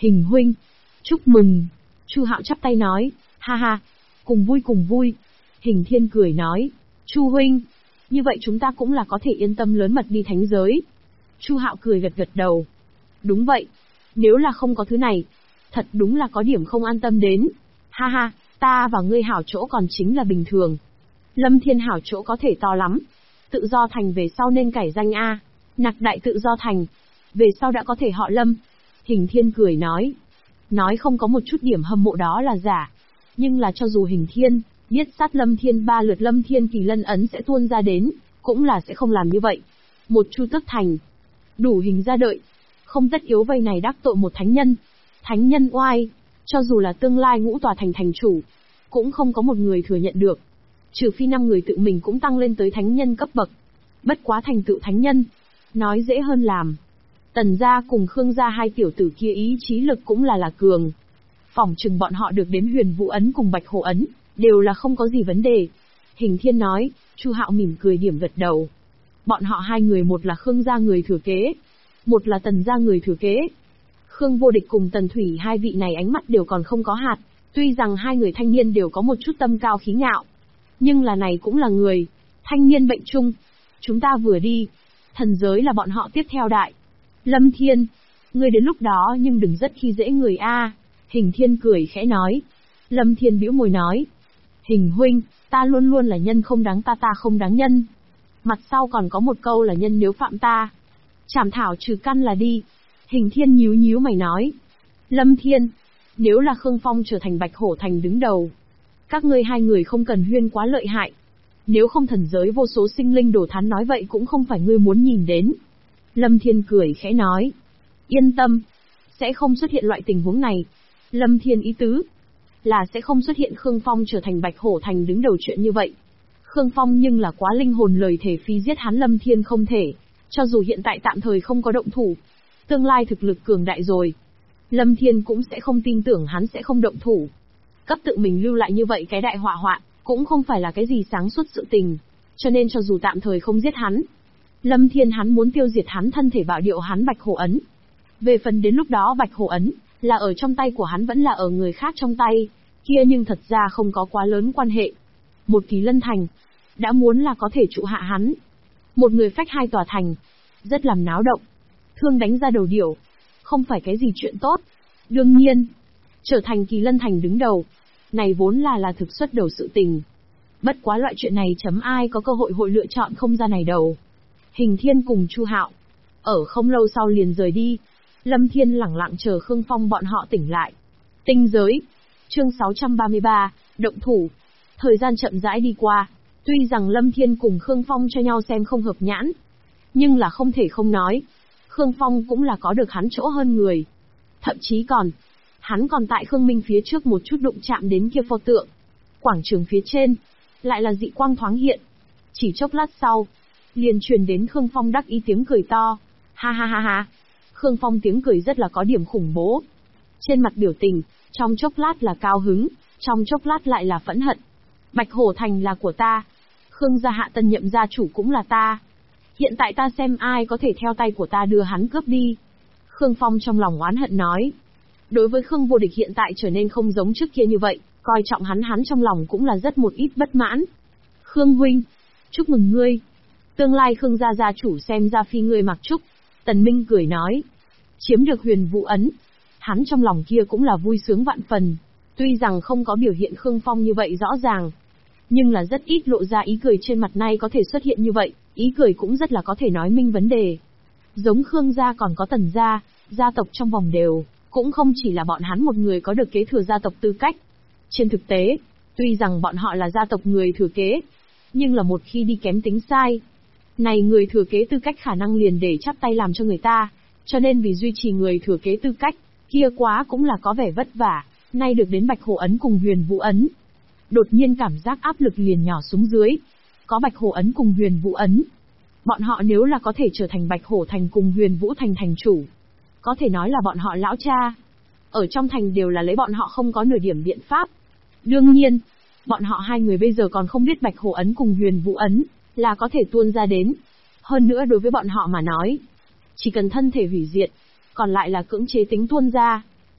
Hình huynh, chúc mừng. Chu Hạo chắp tay nói, ha ha, cùng vui cùng vui. Hình Thiên cười nói, Chu huynh, như vậy chúng ta cũng là có thể yên tâm lớn mật đi thánh giới. Chu Hạo cười gật gật đầu. Đúng vậy, nếu là không có thứ này, thật đúng là có điểm không an tâm đến. Ha ha, ta và ngươi hảo chỗ còn chính là bình thường. Lâm Thiên hảo chỗ có thể to lắm. Tự do thành về sau nên cải danh A. Nặc đại tự do thành. Về sau đã có thể họ Lâm. Hình Thiên cười nói. Nói không có một chút điểm hâm mộ đó là giả. Nhưng là cho dù Hình Thiên biết sát Lâm Thiên 3 lượt Lâm Thiên Kỳ Lân ấn sẽ tuôn ra đến, cũng là sẽ không làm như vậy. Một Chu Tước Thành, đủ hình ra đợi. Không tất yếu vây này đắc tội một thánh nhân. Thánh nhân oai, cho dù là tương lai ngũ tòa thành thành chủ, cũng không có một người thừa nhận được. Trừ phi 5 người tự mình cũng tăng lên tới thánh nhân cấp bậc. Bất quá thành tựu thánh nhân, nói dễ hơn làm. Tần gia cùng Khương gia hai tiểu tử kia ý chí lực cũng là cường. Phỏng chừng bọn họ được đến Huyền Vũ ấn cùng Bạch Hổ ấn, đều là không có gì vấn đề. Hình Thiên nói, Chu Hạo mỉm cười điểm gật đầu. Bọn họ hai người, một là Khương gia người thừa kế, một là Tần gia người thừa kế. Khương Vô Địch cùng Tần Thủy hai vị này ánh mắt đều còn không có hạt, tuy rằng hai người thanh niên đều có một chút tâm cao khí ngạo, nhưng là này cũng là người, thanh niên bệnh chung. Chúng ta vừa đi, thần giới là bọn họ tiếp theo đại. Lâm Thiên, ngươi đến lúc đó nhưng đừng rất khi dễ người a. Hình Thiên cười khẽ nói. Lâm Thiên bĩu môi nói. Hình huynh, ta luôn luôn là nhân không đáng ta, ta không đáng nhân. Mặt sau còn có một câu là nhân nếu phạm ta, chảm thảo trừ căn là đi. Hình Thiên nhíu nhíu mày nói. Lâm Thiên, nếu là Khương Phong trở thành Bạch Hổ Thành đứng đầu, các ngươi hai người không cần huyên quá lợi hại. Nếu không thần giới vô số sinh linh đổ thán nói vậy cũng không phải ngươi muốn nhìn đến. Lâm Thiên cười khẽ nói. Yên tâm, sẽ không xuất hiện loại tình huống này. Lâm Thiên ý tứ là sẽ không xuất hiện Khương Phong trở thành Bạch Hổ Thành đứng đầu chuyện như vậy. Khương Phong nhưng là quá linh hồn, lời thề phi giết hắn Lâm Thiên không thể. Cho dù hiện tại tạm thời không có động thủ, tương lai thực lực cường đại rồi, Lâm Thiên cũng sẽ không tin tưởng hắn sẽ không động thủ. Cấp tự mình lưu lại như vậy cái đại họa hoạn, cũng không phải là cái gì sáng suốt sự tình. Cho nên cho dù tạm thời không giết hắn, Lâm Thiên hắn muốn tiêu diệt hắn thân thể bảo điệu hắn Bạch Hổ ấn. Về phần đến lúc đó Bạch Hổ ấn là ở trong tay của hắn vẫn là ở người khác trong tay, kia nhưng thật ra không có quá lớn quan hệ. Một Kỳ Lân thành đã muốn là có thể trụ hạ hắn. Một người phách hai tòa thành, rất làm náo động, thương đánh ra đầu điểu, không phải cái gì chuyện tốt. Đương nhiên, trở thành Kỳ Lân thành đứng đầu, này vốn là thực xuất đầu sự tình. Bất quá loại chuyện này ai có cơ hội lựa chọn không ra này đầu. Hình Thiên cùng Chu Hạo ở không lâu sau liền rời đi. Lâm Thiên lẳng lặng chờ Khương Phong bọn họ tỉnh lại. Tinh giới, chương 633, động thủ. Thời gian chậm rãi đi qua, tuy rằng Lâm Thiên cùng Khương Phong cho nhau xem không hợp nhãn, nhưng là không thể không nói, Khương Phong cũng là có được hắn chỗ hơn người. Thậm chí hắn còn tại Khương Minh phía trước một chút đụng chạm đến kia pho tượng. Quảng trường phía trên, lại là dị quang thoáng hiện. Chỉ chốc lát sau, liền truyền đến Khương Phong đắc ý tiếng cười to. Ha ha ha ha. Khương Phong tiếng cười rất là có điểm khủng bố. Trên mặt biểu tình, trong chốc lát là cao hứng, trong chốc lát lại là phẫn hận. Bạch Hổ Thành là của ta. Khương gia hạ tân nhậm gia chủ cũng là ta. Hiện tại ta xem ai có thể theo tay của ta đưa hắn cướp đi. Khương Phong trong lòng oán hận nói. Đối với Khương Vô Địch hiện tại trở nên không giống trước kia như vậy, coi trọng hắn trong lòng cũng là rất một ít bất mãn. Khương huynh, chúc mừng ngươi. Tương lai Khương gia gia chủ xem ra phi ngươi mặc trúc. Tần Minh cười nói. Chiếm được Huyền Vũ ấn, hắn trong lòng kia cũng là vui sướng vạn phần. Tuy rằng không có biểu hiện Khương Phong như vậy rõ ràng, nhưng là rất ít lộ ra ý cười trên mặt nay có thể xuất hiện như vậy, ý cười cũng rất là có thể nói minh vấn đề. Giống Khương gia còn có Tần gia, gia tộc trong vòng đều, cũng không chỉ là bọn hắn một người có được kế thừa gia tộc tư cách. Trên thực tế, tuy rằng bọn họ là gia tộc người thừa kế, nhưng là một khi đi kém tính sai, này người thừa kế tư cách khả năng liền để chắp tay làm cho người ta, cho nên vì duy trì người thừa kế tư cách, kia quá cũng là có vẻ vất vả, nay được đến Bạch Hổ ấn cùng Huyền Vũ ấn. Đột nhiên cảm giác áp lực liền nhỏ xuống dưới. Có Bạch Hổ ấn cùng Huyền Vũ ấn, bọn họ nếu là có thể trở thành Bạch Hổ thành cùng Huyền Vũ thành thành chủ, có thể nói là bọn họ lão cha. Ở trong thành đều là lấy bọn họ không có nửa điểm biện pháp. Đương nhiên, bọn họ hai người bây giờ còn không biết Bạch Hổ ấn cùng Huyền Vũ ấn là có thể tuôn ra đến. Hơn nữa đối với bọn họ mà nói, chỉ cần thân thể hủy diệt, còn lại là cưỡng chế tính tuôn ra.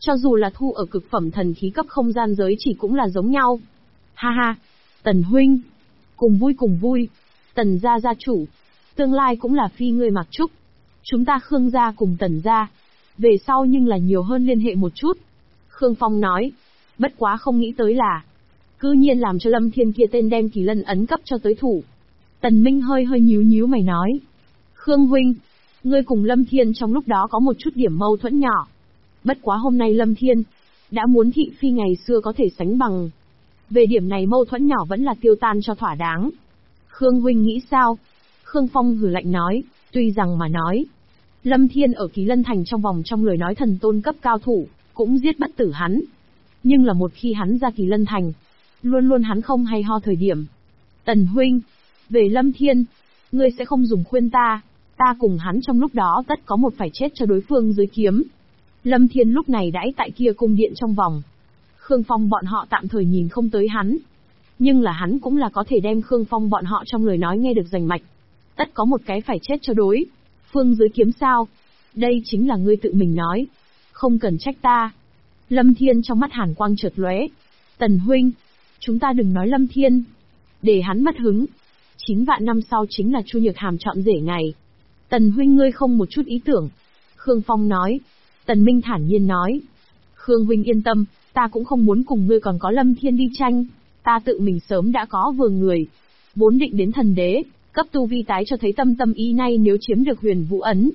Cho dù là thu ở cực phẩm thần khí cấp không gian giới chỉ cũng là giống nhau. Ha ha, Tần huynh. Cùng vui. Tần gia gia chủ. Tương lai cũng là phi ngươi mặc trúc. Chúng ta Khương gia cùng Tần gia. Về sau nhưng là nhiều hơn liên hệ một chút. Khương Phong nói. Bất quá không nghĩ tới là. Cư nhiên làm cho Lâm Thiên kia tên đem Kỳ Lân ấn cấp cho tới thủ. Tần Minh hơi nhíu mày nói. Khương huynh. Ngươi cùng Lâm Thiên trong lúc đó có một chút điểm mâu thuẫn nhỏ. Bất quá hôm nay Lâm Thiên đã muốn thị phi ngày xưa có thể sánh bằng. Về điểm này mâu thuẫn nhỏ vẫn là tiêu tan cho thỏa đáng. Khương huynh nghĩ sao? Khương Phong hừ lạnh nói, tuy rằng mà nói, Lâm Thiên ở Kỳ Lân Thành trong lời nói thần tôn cấp cao thủ, cũng giết bất tử hắn. Nhưng là một khi hắn ra Kỳ Lân Thành, luôn hắn không hay ho thời điểm. Tần huynh, về Lâm Thiên, ngươi sẽ không dùng khuyên ta cùng hắn trong lúc đó tất có một phải chết cho đối phương dưới kiếm. Lâm Thiên lúc này đãi tại kia cung điện trong vòng. Khương Phong bọn họ tạm thời nhìn không tới hắn. Nhưng là hắn cũng là có thể đem Khương Phong bọn họ trong lời nói nghe được rành mạch. Tất có một cái phải chết cho đối phương dưới kiếm sao. Đây chính là ngươi tự mình nói. Không cần trách ta. Lâm Thiên trong mắt hàn quang chợt lóe. Tần huynh, chúng ta đừng nói Lâm Thiên. Để hắn mất hứng. 9 vạn năm sau chính là Chu Nhược Hàm chọn rể ngày. Tần huynh ngươi không một chút ý tưởng. Khương Phong nói. Tần Minh thản nhiên nói. Khương huynh yên tâm, ta cũng không muốn cùng ngươi còn có Lâm Thiên đi tranh. Ta tự mình sớm đã có vừa người. Vốn định đến thần đế, cấp tu vi tái cho thấy tâm ý nay nếu chiếm được Huyền Vũ ấn.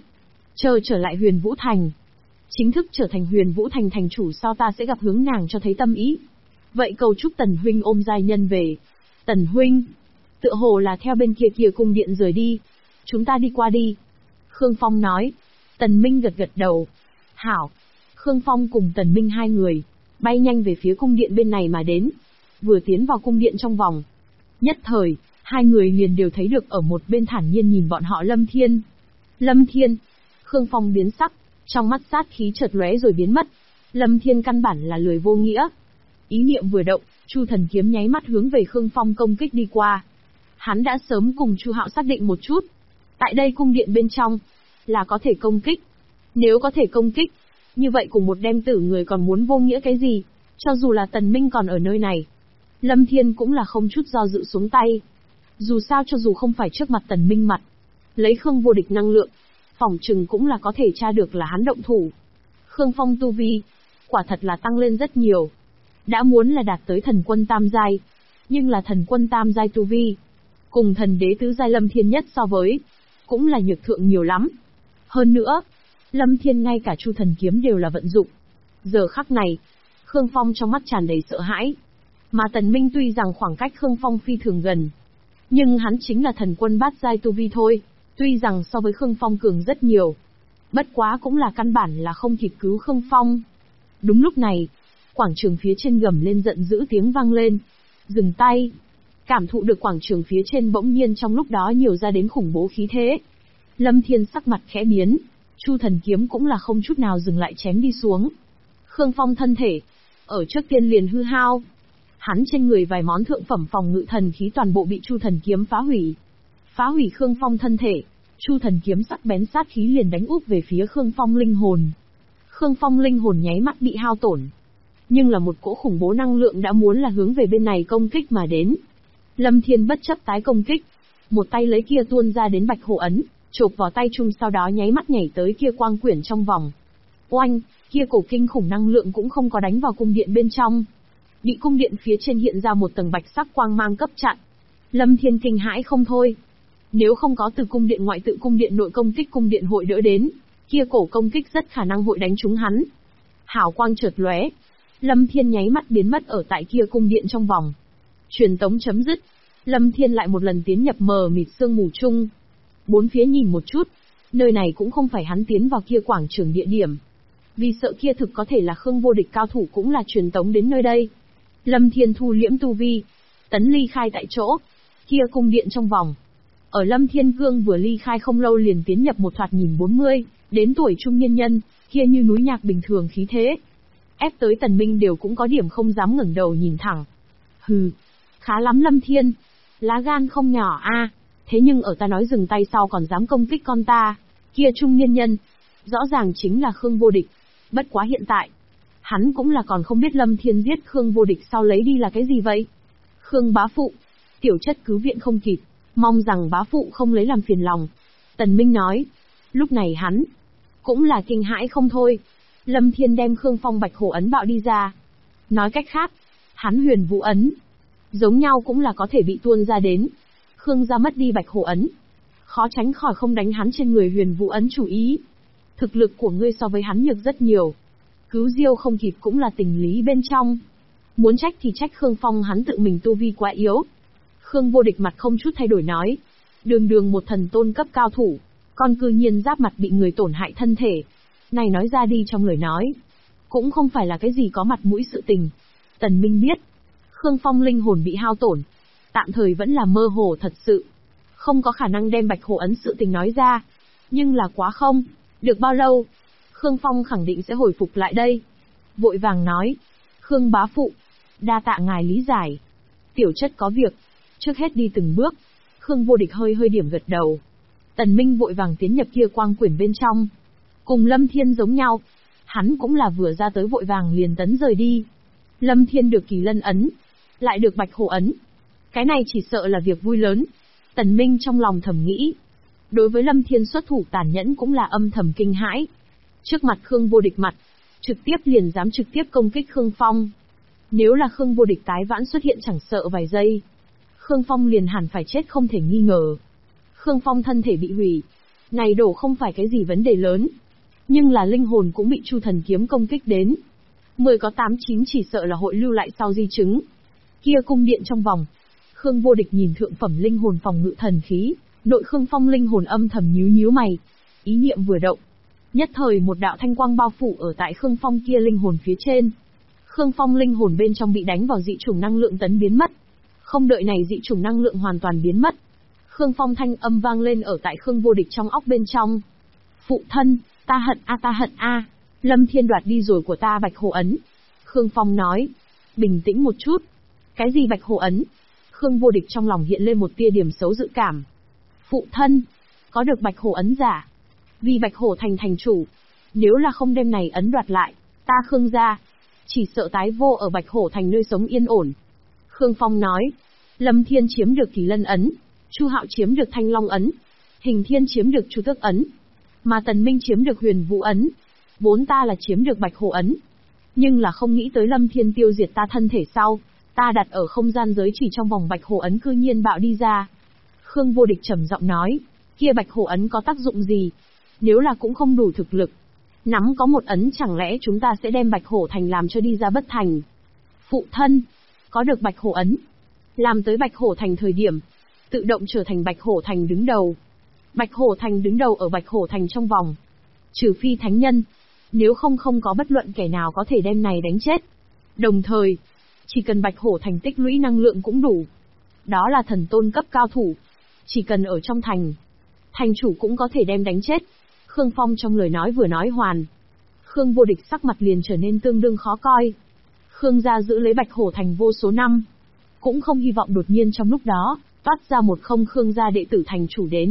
Trở lại Huyền Vũ Thành. Chính thức trở thành Huyền Vũ Thành thành chủ sau ta sẽ gặp hướng nàng cho thấy tâm ý. Vậy cầu chúc Tần huynh ôm giai nhân về. Tần huynh, tựa hồ là theo bên kia cung điện rời đi. Chúng ta đi qua đi. Khương Phong nói. Tần Minh gật đầu. Hảo. Khương Phong cùng Tần Minh hai người, bay nhanh về phía cung điện bên này mà đến. Vừa tiến vào cung điện trong vòng. Nhất thời, hai người liền đều thấy được ở một bên thản nhiên nhìn bọn họ Lâm Thiên. Lâm Thiên. Khương Phong biến sắc, trong mắt sát khí chợt lóe rồi biến mất. Lâm Thiên căn bản là lười vô nghĩa. Ý niệm vừa động, Chu Thần kiếm nháy mắt hướng về Khương Phong công kích đi qua. Hắn đã sớm cùng Chu Hạo xác định một chút. Tại đây cung điện bên trong, là có thể công kích. Nếu có thể công kích, như vậy cùng một đem tử người còn muốn vô nghĩa cái gì, cho dù là Tần Minh còn ở nơi này. Lâm Thiên cũng là không chút do dự xuống tay. Dù sao cho dù không phải trước mặt Tần Minh mặt, lấy Khương vô địch năng lượng, phỏng chừng cũng là có thể tra được là hắn động thủ. Khương Phong tu vi, quả thật là tăng lên rất nhiều. Đã muốn là đạt tới thần quân tam giai, nhưng là thần quân tam giai tu vi, cùng thần đế tứ giai Lâm Thiên nhất so với, cũng là nhược thượng nhiều lắm. Hơn nữa, Lâm Thiên ngay cả Chu Thần kiếm đều là vận dụng. Giờ khắc này, Khương Phong trong mắt tràn đầy sợ hãi. Mà Tần Minh tuy rằng khoảng cách Khương Phong phi thường gần, nhưng hắn chính là thần quân bát giai tu vi thôi, tuy rằng so với Khương Phong cường rất nhiều. Bất quá cũng là căn bản là không kịp cứu Khương Phong. Đúng lúc này, quảng trường phía trên gầm lên giận dữ tiếng vang lên. Dừng tay. Cảm thụ được quảng trường phía trên bỗng nhiên trong lúc đó nhiều ra đến khủng bố khí thế. Lâm Thiên sắc mặt khẽ biến. Chu Thần kiếm cũng là không chút nào dừng lại chém đi xuống. Khương Phong thân thể, ở trước tiên liền hư hao. Hắn trên người vài món thượng phẩm phòng ngự thần khí toàn bộ bị Chu Thần kiếm phá hủy. Phá hủy Khương Phong thân thể, Chu Thần kiếm sắc bén sát khí liền đánh úp về phía Khương Phong linh hồn. Khương Phong linh hồn nháy mắt bị hao tổn. Nhưng là một cỗ khủng bố năng lượng đã muốn là hướng về bên này công kích mà đến. Lâm Thiên bất chấp tái công kích, một tay lấy kia tuôn ra đến bạch hổ ấn, chộp vào tay chung sau đó nháy mắt nhảy tới kia quang quyển trong vòng. Oanh, kia cổ kinh khủng năng lượng cũng không có đánh vào cung điện bên trong. Bị cung điện phía trên hiện ra một tầng bạch sắc quang mang cấp chặn. Lâm Thiên kinh hãi không thôi. Nếu không có từ cung điện ngoại tự cung điện nội công kích cung điện hội đỡ đến, kia cổ công kích rất khả năng hội đánh trúng hắn. Hảo quang chợt lóe, Lâm Thiên nháy mắt biến mất ở tại kia cung điện trong vòng. Truyền tống chấm dứt, Lâm Thiên lại một lần tiến nhập mờ mịt sương mù chung. Bốn phía nhìn một chút, nơi này cũng không phải hắn tiến vào kia quảng trường địa điểm. Vì sợ kia thực có thể là Khương vô địch cao thủ cũng là truyền tống đến nơi đây. Lâm Thiên thu liễm tu vi, tấn ly khai tại chỗ, kia cung điện trong vòng. Ở Lâm Thiên Cương vừa ly khai không lâu liền tiến nhập một thoạt nhìn 40, đến tuổi trung niên nhân, kia như núi nhạc bình thường khí thế. Ép tới Tần Minh đều cũng có điểm không dám ngẩng đầu nhìn thẳng. Hừ, khá lắm Lâm Thiên, lá gan không nhỏ a. Thế nhưng ở ta nói dừng tay sau còn dám công kích con ta, kia trung niên nhân, rõ ràng chính là Khương vô địch. Bất quá hiện tại, Hắn cũng là còn không biết Lâm Thiên giết Khương Vô Địch sau lấy đi là cái gì vậy. Khương bá phụ, tiểu chất cứu viện không kịp, mong rằng bá phụ không lấy làm phiền lòng. Tần Minh nói. Lúc này hắn cũng là kinh hãi không thôi. Lâm Thiên đem Khương Phong Bạch Hổ ấn bạo đi ra. Nói cách khác, hắn Huyền Vũ ấn giống nhau cũng là có thể bị tuôn ra đến. Khương gia mất đi Bạch Hổ ấn, khó tránh khỏi không đánh hắn trên người Huyền Vũ ấn chủ ý. Thực lực của ngươi so với hắn nhược rất nhiều. Cứu Diêu không kịp cũng là tình lý bên trong. Muốn trách thì trách Khương Phong hắn tự mình tu vi quá yếu. Khương Vô Địch mặt không chút thay đổi nói. Đường đường một thần tôn cấp cao thủ, con cư nhiên giáp mặt bị người tổn hại thân thể. Này nói ra đi trong lời nói, cũng không phải là cái gì có mặt mũi sự tình. Tần Minh biết, Khương Phong linh hồn bị hao tổn, tạm thời vẫn là mơ hồ thật sự. Không có khả năng đem Bạch Hổ ấn sự tình nói ra. Nhưng là quá không, được bao lâu, Khương Phong khẳng định sẽ hồi phục lại đây. Vội vàng nói, Khương bá phụ, đa tạ ngài lý giải. Tiểu chất có việc, trước hết đi từng bước. Khương Vô Địch hơi hơi điểm gật đầu. Tần Minh vội vàng tiến nhập kia quang quyển bên trong. Cùng Lâm Thiên giống nhau, hắn cũng là vừa ra tới vội vàng liền tấn rời đi. Lâm Thiên được Kỳ Lân ấn, lại được Bạch Hổ ấn. Cái này chỉ sợ là việc vui lớn. Tần Minh trong lòng thầm nghĩ. Đối với Lâm Thiên xuất thủ tàn nhẫn cũng là âm thầm kinh hãi. Trước mặt Khương Vô Địch mặt, trực tiếp liền dám trực tiếp công kích Khương Phong. Nếu là Khương Vô Địch tái vãn xuất hiện chẳng sợ vài giây, Khương Phong liền hẳn phải chết không thể nghi ngờ. Khương Phong thân thể bị hủy, này đổ không phải cái gì vấn đề lớn. Nhưng là linh hồn cũng bị Chu Thần kiếm công kích đến. 10 có 8 9 chỉ sợ là hội lưu lại sau di chứng. Kia cung điện trong vòng, Khương Vô Địch nhìn thượng phẩm linh hồn phòng ngự thần khí, nội Khương Phong linh hồn âm thầm nhíu nhíu mày. Ý niệm vừa động, nhất thời một đạo thanh quang bao phủ ở tại Khương Phong kia linh hồn phía trên. Khương Phong linh hồn bên trong bị đánh vào dị chủng năng lượng tấn biến mất. Không đợi này dị chủng năng lượng hoàn toàn biến mất, Khương Phong thanh âm vang lên ở tại Khương Vô Địch trong óc bên trong. Phụ thân, ta hận a ta hận a, Lâm Thiên đoạt đi rồi của ta Bạch Hổ ấn. Khương Phong nói, bình tĩnh một chút. Cái gì Bạch Hổ ấn? Khương Vô Địch trong lòng hiện lên một tia điểm xấu dự cảm. Phụ thân, có được Bạch Hổ ấn giả. Vì Bạch Hổ thành thành chủ, nếu là không đem này ấn đoạt lại, ta Khương gia chỉ sợ tái vô ở Bạch Hổ thành nơi sống yên ổn. Khương Phong nói, Lâm Thiên chiếm được Kỳ Lân ấn, Chu Hạo chiếm được Thanh Long ấn, Hình Thiên chiếm được Chu Tước ấn, mà Tần Minh chiếm được Huyền Vũ ấn. Vốn ta là chiếm được Bạch Hổ ấn, nhưng là không nghĩ tới Lâm Thiên tiêu diệt ta thân thể sau, ta đặt ở không gian giới chỉ trong vòng Bạch Hổ ấn cư nhiên bạo đi ra. Khương Vô Địch trầm giọng nói, kia Bạch Hổ ấn có tác dụng gì? Nếu là cũng không đủ thực lực, nắm có một ấn chẳng lẽ chúng ta sẽ đem Bạch Hổ thành làm cho đi ra bất thành? Phụ thân, có được Bạch Hổ ấn, làm tới Bạch Hổ thành thời điểm, tự động trở thành Bạch Hổ thành đứng đầu. Bạch Hổ thành đứng đầu ở Bạch Hổ thành trong vòng, trừ phi thánh nhân, nếu không không có bất luận kẻ nào có thể đem này đánh chết. Đồng thời, chỉ cần Bạch Hổ thành tích lũy năng lượng cũng đủ. Đó là thần tôn cấp cao thủ, chỉ cần ở trong thành, thành chủ cũng có thể đem đánh chết. Khương Phong trong lời nói vừa nói hoàn, Khương Vô Địch sắc mặt liền trở nên tương đương khó coi. Khương gia giữ lấy Bạch Hổ thành vô số năm, cũng không hy vọng đột nhiên trong lúc đó toát ra một không Khương gia đệ tử thành chủ đến.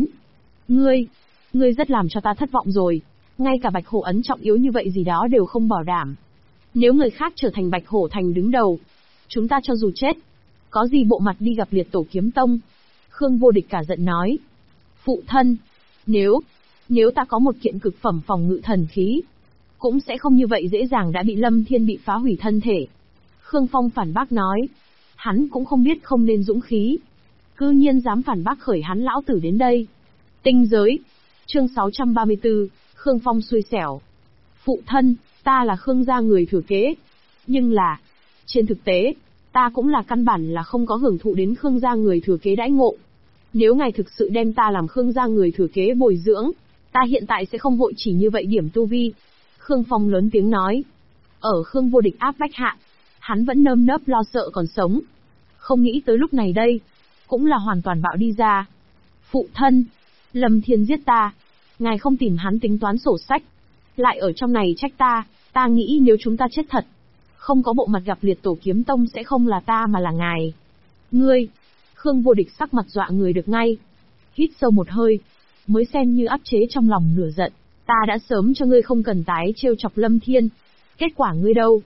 Ngươi rất làm cho ta thất vọng rồi, ngay cả Bạch Hổ ấn trọng yếu như vậy gì đó đều không bảo đảm. Nếu người khác trở thành Bạch Hổ thành đứng đầu, chúng ta cho dù chết, có gì bộ mặt đi gặp Liệt Tổ Kiếm Tông? Khương Vô Địch cả giận nói, phụ thân, nếu ta có một kiện cực phẩm phòng ngự thần khí, cũng sẽ không như vậy dễ dàng đã bị Lâm Thiên bị phá hủy thân thể. Khương Phong phản bác nói, hắn cũng không biết không nên dũng khí, cư nhiên dám phản bác khởi hắn lão tử đến đây. Tinh giới, chương 634, Khương Phong xui xẻo. Phụ thân, ta là Khương gia người thừa kế, nhưng là, trên thực tế, ta cũng là căn bản là không có hưởng thụ đến Khương gia người thừa kế đãi ngộ. Nếu ngài thực sự đem ta làm Khương gia người thừa kế bồi dưỡng, ta hiện tại sẽ không vội chỉ như vậy điểm tu vi. Khương Phong lớn tiếng nói. Ở Khương Vô Địch áp bách hạ, hắn vẫn nơm nớp lo sợ còn sống. Không nghĩ tới lúc này đây, cũng là hoàn toàn bạo đi ra. Phụ thân, Lâm Thiên giết ta, ngài không tìm hắn tính toán sổ sách, lại ở trong này trách ta nghĩ nếu chúng ta chết thật, không có bộ mặt gặp Liệt Tổ Kiếm Tông sẽ không là ta mà là ngài. Ngươi, Khương Vô Địch sắc mặt dọa người được ngay. Hít sâu một hơi, mới xem như áp chế trong lòng lửa giận. Ta đã sớm cho ngươi không cần tái trêu chọc Lâm Thiên. Kết quả ngươi đâu?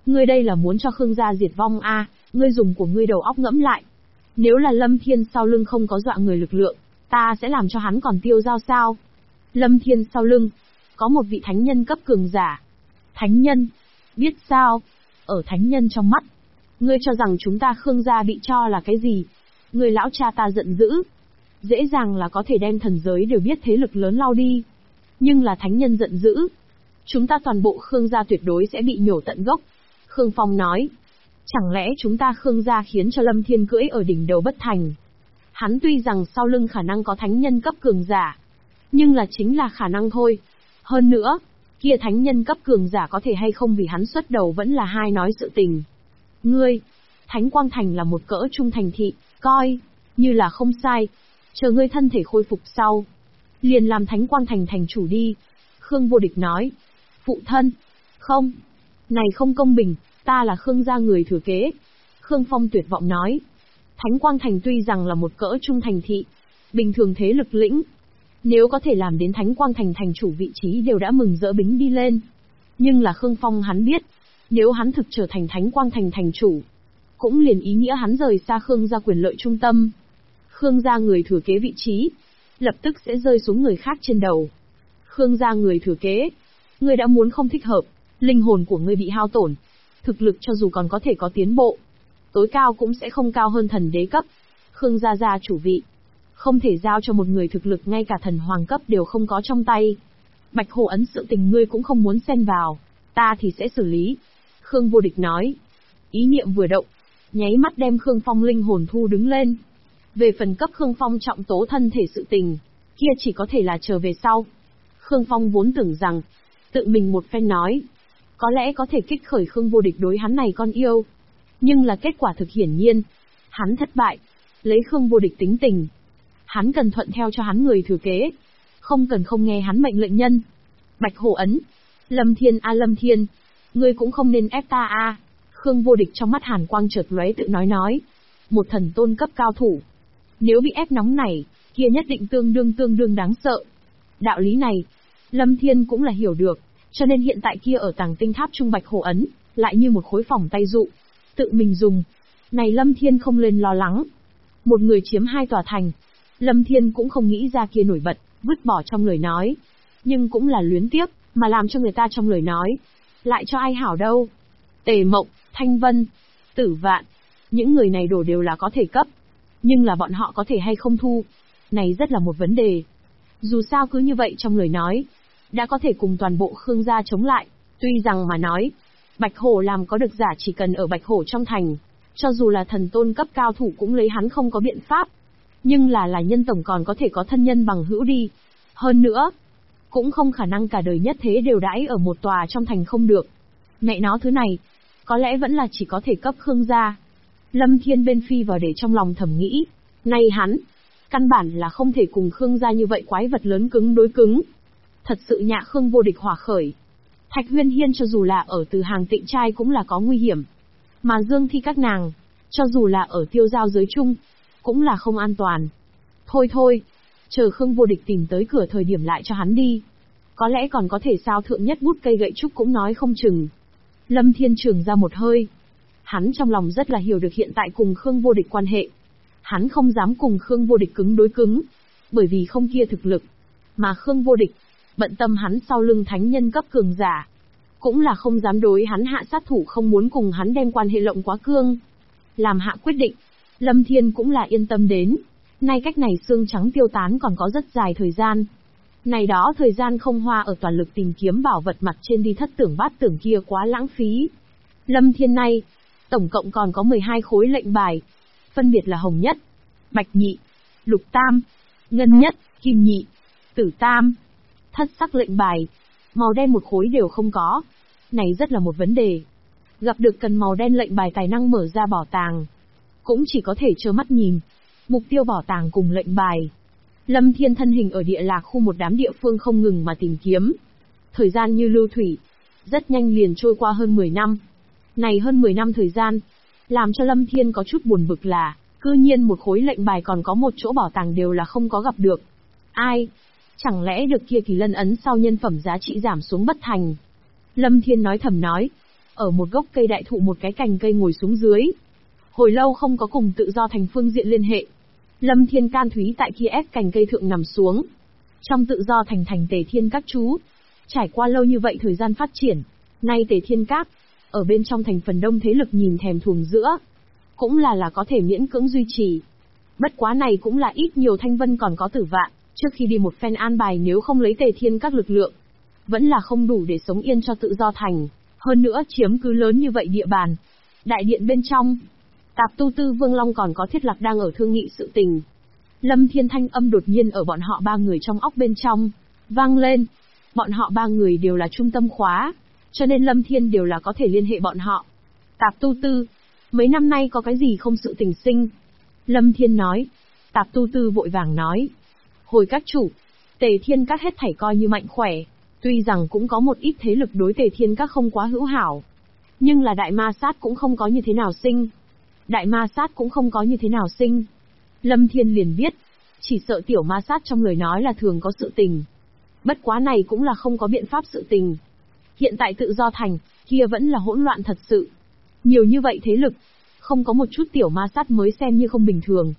Ngươi đây là muốn cho Khương gia diệt vong a? Ngươi dùng của ngươi đầu óc ngẫm lại. Nếu là Lâm Thiên sau lưng không có dọa người lực lượng, ta sẽ làm cho hắn còn tiêu dao sao? Lâm Thiên sau lưng, có một vị thánh nhân cấp cường giả. Thánh nhân? Biết sao? Ở thánh nhân trong mắt, ngươi cho rằng chúng ta Khương gia bị cho là cái gì? Ngươi lão cha ta giận dữ. Dễ dàng là có thể đem thần giới đều biết thế lực lớn lao đi. Nhưng là thánh nhân giận dữ. Chúng ta toàn bộ Khương gia tuyệt đối sẽ bị nhổ tận gốc. Khương Phong nói. Chẳng lẽ chúng ta Khương gia khiến cho Lâm Thiên cưỡi ở đỉnh đầu bất thành? Hắn tuy rằng sau lưng khả năng có thánh nhân cấp cường giả, nhưng là chính là khả năng thôi. Hơn nữa, kia thánh nhân cấp cường giả có thể hay không vì hắn xuất đầu vẫn là hai nói sự tình. Ngươi, Thánh Quang Thành là một cỡ trung thành thị, coi như là không sai. Chờ ngươi thân thể khôi phục sau, liền làm Thánh Quang Thành thành chủ đi. Khương Vô Địch nói. Phụ thân, không, này không công bình, ta là Khương gia người thừa kế. Khương Phong tuyệt vọng nói. Thánh Quang Thành tuy rằng là một cỡ trung thành thị, bình thường thế lực lĩnh, nếu có thể làm đến Thánh Quang Thành thành chủ vị trí đều đã mừng rỡ bính đi lên. Nhưng là Khương Phong hắn biết, nếu hắn thực trở thành Thánh Quang Thành thành chủ, cũng liền ý nghĩa hắn rời xa Khương gia quyền lợi trung tâm. Khương gia người thừa kế vị trí, lập tức sẽ rơi xuống người khác trên đầu. Khương gia người thừa kế, ngươi đã muốn không thích hợp, linh hồn của ngươi bị hao tổn, thực lực cho dù còn có thể có tiến bộ, tối cao cũng sẽ không cao hơn thần đế cấp. Khương gia gia chủ vị, không thể giao cho một người thực lực ngay cả thần hoàng cấp đều không có trong tay. Bạch Hồ ấn sự tình ngươi cũng không muốn xen vào, ta thì sẽ xử lý. Khương Vô Địch nói. Ý niệm vừa động, nháy mắt đem Khương Phong linh hồn thu đứng lên. Về phần cấp Khương Phong trọng tố thân thể sự tình, kia chỉ có thể là chờ về sau. Khương Phong vốn tưởng rằng, tự mình một phen nói, có lẽ có thể kích khởi Khương Vô Địch đối hắn này con yêu. Nhưng là kết quả thực hiển nhiên, hắn thất bại. Lấy Khương Vô Địch tính tình, hắn cần thuận theo cho hắn người thừa kế, không cần không nghe hắn mệnh lệnh nhân. Bạch Hồ ấn, Lâm Thiên a Lâm Thiên, ngươi cũng không nên ép ta a. Khương Vô Địch trong mắt hàn quang chợt lóe tự nói. Một thần tôn cấp cao thủ, nếu bị ép nóng này, kia nhất định tương đương đáng sợ. Đạo lý này, Lâm Thiên cũng là hiểu được, cho nên hiện tại kia ở Tàng Tinh Tháp trung Bạch Hồ ấn, lại như một khối phỏng tay dụ, tự mình dùng. Này Lâm Thiên không lên lo lắng. Một người chiếm hai tòa thành, Lâm Thiên cũng không nghĩ ra kia nổi bật, vứt bỏ trong lời nói. Nhưng cũng là luyến tiếc, mà làm cho người ta trong lời nói. Lại cho ai hảo đâu. Tề Mộng, Thanh Vân, Tử Vạn, những người này đổ đều là có thể cấp. Nhưng là bọn họ có thể hay không thu, này rất là một vấn đề. Dù sao cứ như vậy trong lời nói, đã có thể cùng toàn bộ Khương gia chống lại. Tuy rằng mà nói, Bạch Hổ làm có được giả chỉ cần ở Bạch Hổ trong thành, cho dù là thần tôn cấp cao thủ cũng lấy hắn không có biện pháp. Nhưng là nhân tổng còn có thể có thân nhân bằng hữu đi. Hơn nữa, cũng không khả năng cả đời nhất thế đều đãi ở một tòa trong thành không được. Mẹ nó thứ này, có lẽ vẫn là chỉ có thể cấp Khương gia. Lâm Thiên bên phi vào để trong lòng thầm nghĩ, nay hắn, căn bản là không thể cùng Khương gia như vậy quái vật lớn cứng đối cứng. Thật sự nhạ Khương Vô Địch hỏa khởi. Thạch Huyên Hiên cho dù là ở Từ Hàng Tịnh trai cũng là có nguy hiểm. Mà Dương Thi các nàng, cho dù là ở tiêu giao giới chung, cũng là không an toàn. Thôi, chờ Khương Vô Địch tìm tới cửa thời điểm lại cho hắn đi. Có lẽ còn có thể sao thượng nhất bút cây gậy trúc cũng nói không chừng. Lâm Thiên trường ra một hơi. Hắn trong lòng rất là hiểu được hiện tại cùng Khương Vô Địch quan hệ. Hắn không dám cùng Khương Vô Địch cứng đối cứng, bởi vì không kia thực lực. Mà Khương Vô Địch, bận tâm hắn sau lưng thánh nhân cấp cường giả, cũng là không dám đối hắn hạ sát thủ, không muốn cùng hắn đem quan hệ lộng quá cương. Làm hạ quyết định, Lâm Thiên cũng là yên tâm đến. Nay cách này xương trắng tiêu tán còn có rất dài thời gian. Này đó thời gian không hoa ở toàn lực tìm kiếm bảo vật mặt trên đi thất tưởng bát tưởng kia quá lãng phí. Lâm Thiên nay, tổng cộng còn có 12 khối lệnh bài. Phân biệt là hồng nhất, bạch nhị, lục tam, ngân nhất, kim nhị, tử tam. Thất sắc lệnh bài, màu đen một khối đều không có. Này rất là một vấn đề. Gặp được cần màu đen lệnh bài tài năng mở ra bảo tàng, cũng chỉ có thể trơ mắt nhìn. Mục tiêu bảo tàng cùng lệnh bài. Lâm Thiên thân hình ở địa lạc khu một đám địa phương không ngừng mà tìm kiếm. Thời gian như lưu thủy, rất nhanh liền trôi qua hơn 10 năm. Này hơn 10 năm thời gian, làm cho Lâm Thiên có chút buồn bực là, cư nhiên một khối lệnh bài còn có một chỗ bảo tàng đều là không có gặp được. Ai? Chẳng lẽ được kia Kỳ Lân ấn sau nhân phẩm giá trị giảm xuống bất thành? Lâm Thiên nói thầm nói. ở một gốc cây đại thụ một cái cành cây ngồi xuống dưới. Hồi lâu không có cùng Tự Do Thành phương diện liên hệ. Lâm Thiên can thúy tại kia ép cành cây thượng nằm xuống. Trong Tự Do Thành thành Tề Thiên Các chú. Trải qua lâu như vậy thời gian phát triển, nay Tề Thiên Các, ở bên trong thành phần đông thế lực nhìn thèm thuồng giữa. Cũng là có thể miễn cưỡng duy trì. Bất quá này cũng là ít nhiều Thanh Vân còn có Tử Vạn, trước khi đi một phen an bài nếu không lấy Tề Thiên Các lực lượng. Vẫn là không đủ để sống yên cho Tự Do Thành, hơn nữa chiếm cứ lớn như vậy địa bàn. Đại điện bên trong, Tạp Tu Tư Vương Long còn có Thiết Lạc đang ở thương nghị sự tình. Lâm Thiên thanh âm đột nhiên ở bọn họ ba người trong óc bên trong, vang lên. Bọn họ ba người đều là trung tâm khóa, cho nên Lâm Thiên đều là có thể liên hệ bọn họ. Tạp Tu Tư, mấy năm nay có cái gì không sự tình sinh? Lâm Thiên nói. Tạp Tu Tư vội vàng nói. Hồi các chủ, Tề Thiên Các hết thảy coi như mạnh khỏe, tuy rằng cũng có một ít thế lực đối Tề Thiên Các không quá hữu hảo. Nhưng là đại ma sát cũng không có như thế nào sinh. Đại ma sát cũng không có như thế nào sinh. Lâm Thiên liền biết, chỉ sợ tiểu ma sát trong lời nói là thường có sự tình. Bất quá này cũng là không có biện pháp sự tình. Hiện tại Tự Do Thành, kia vẫn là hỗn loạn thật sự. Nhiều như vậy thế lực, không có một chút tiểu ma sát mới xem như không bình thường.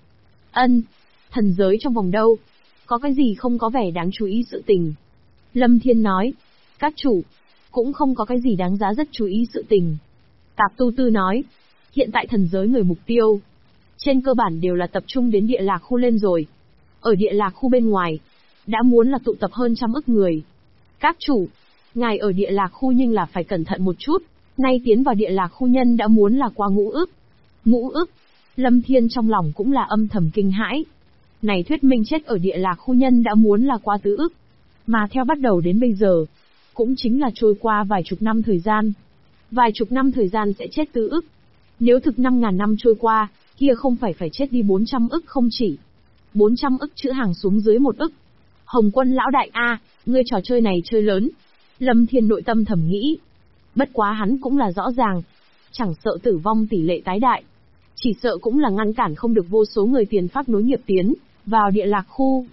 Thần giới trong vòng đâu, có cái gì không có vẻ đáng chú ý sự tình. Lâm Thiên nói, các chủ, cũng không có cái gì đáng giá rất chú ý sự tình. Tạp Tu Tư nói, hiện tại thần giới người mục tiêu, trên cơ bản đều là tập trung đến địa lạc khu lên rồi. Ở địa lạc khu bên ngoài, đã muốn là tụ tập hơn 100 ức người. Các chủ, ngài ở địa lạc khu nhưng là phải cẩn thận một chút, nay tiến vào địa lạc khu nhân đã muốn là qua ngũ ức. Ngũ ức, Lâm Thiên trong lòng cũng là âm thầm kinh hãi. Này thuyết minh chết ở địa lạc khu nhân đã muốn là qua tứ ức. Mà theo bắt đầu đến bây giờ, cũng chính là trôi qua vài chục năm thời gian. Vài chục năm thời gian sẽ chết tứ ức. Nếu thực 5.000 năm trôi qua, kia không phải chết đi 400 ức không chỉ. 400 ức chữ hàng xuống dưới 1 ức. Hồng Quân lão đại a, ngươi trò chơi này chơi lớn. Lâm Thiên nội tâm thầm nghĩ. Bất quá hắn cũng là rõ ràng, chẳng sợ tử vong tỷ lệ tái đại, chỉ sợ cũng là ngăn cản không được vô số người tiền pháp nối nghiệp tiến vào địa lạc khu.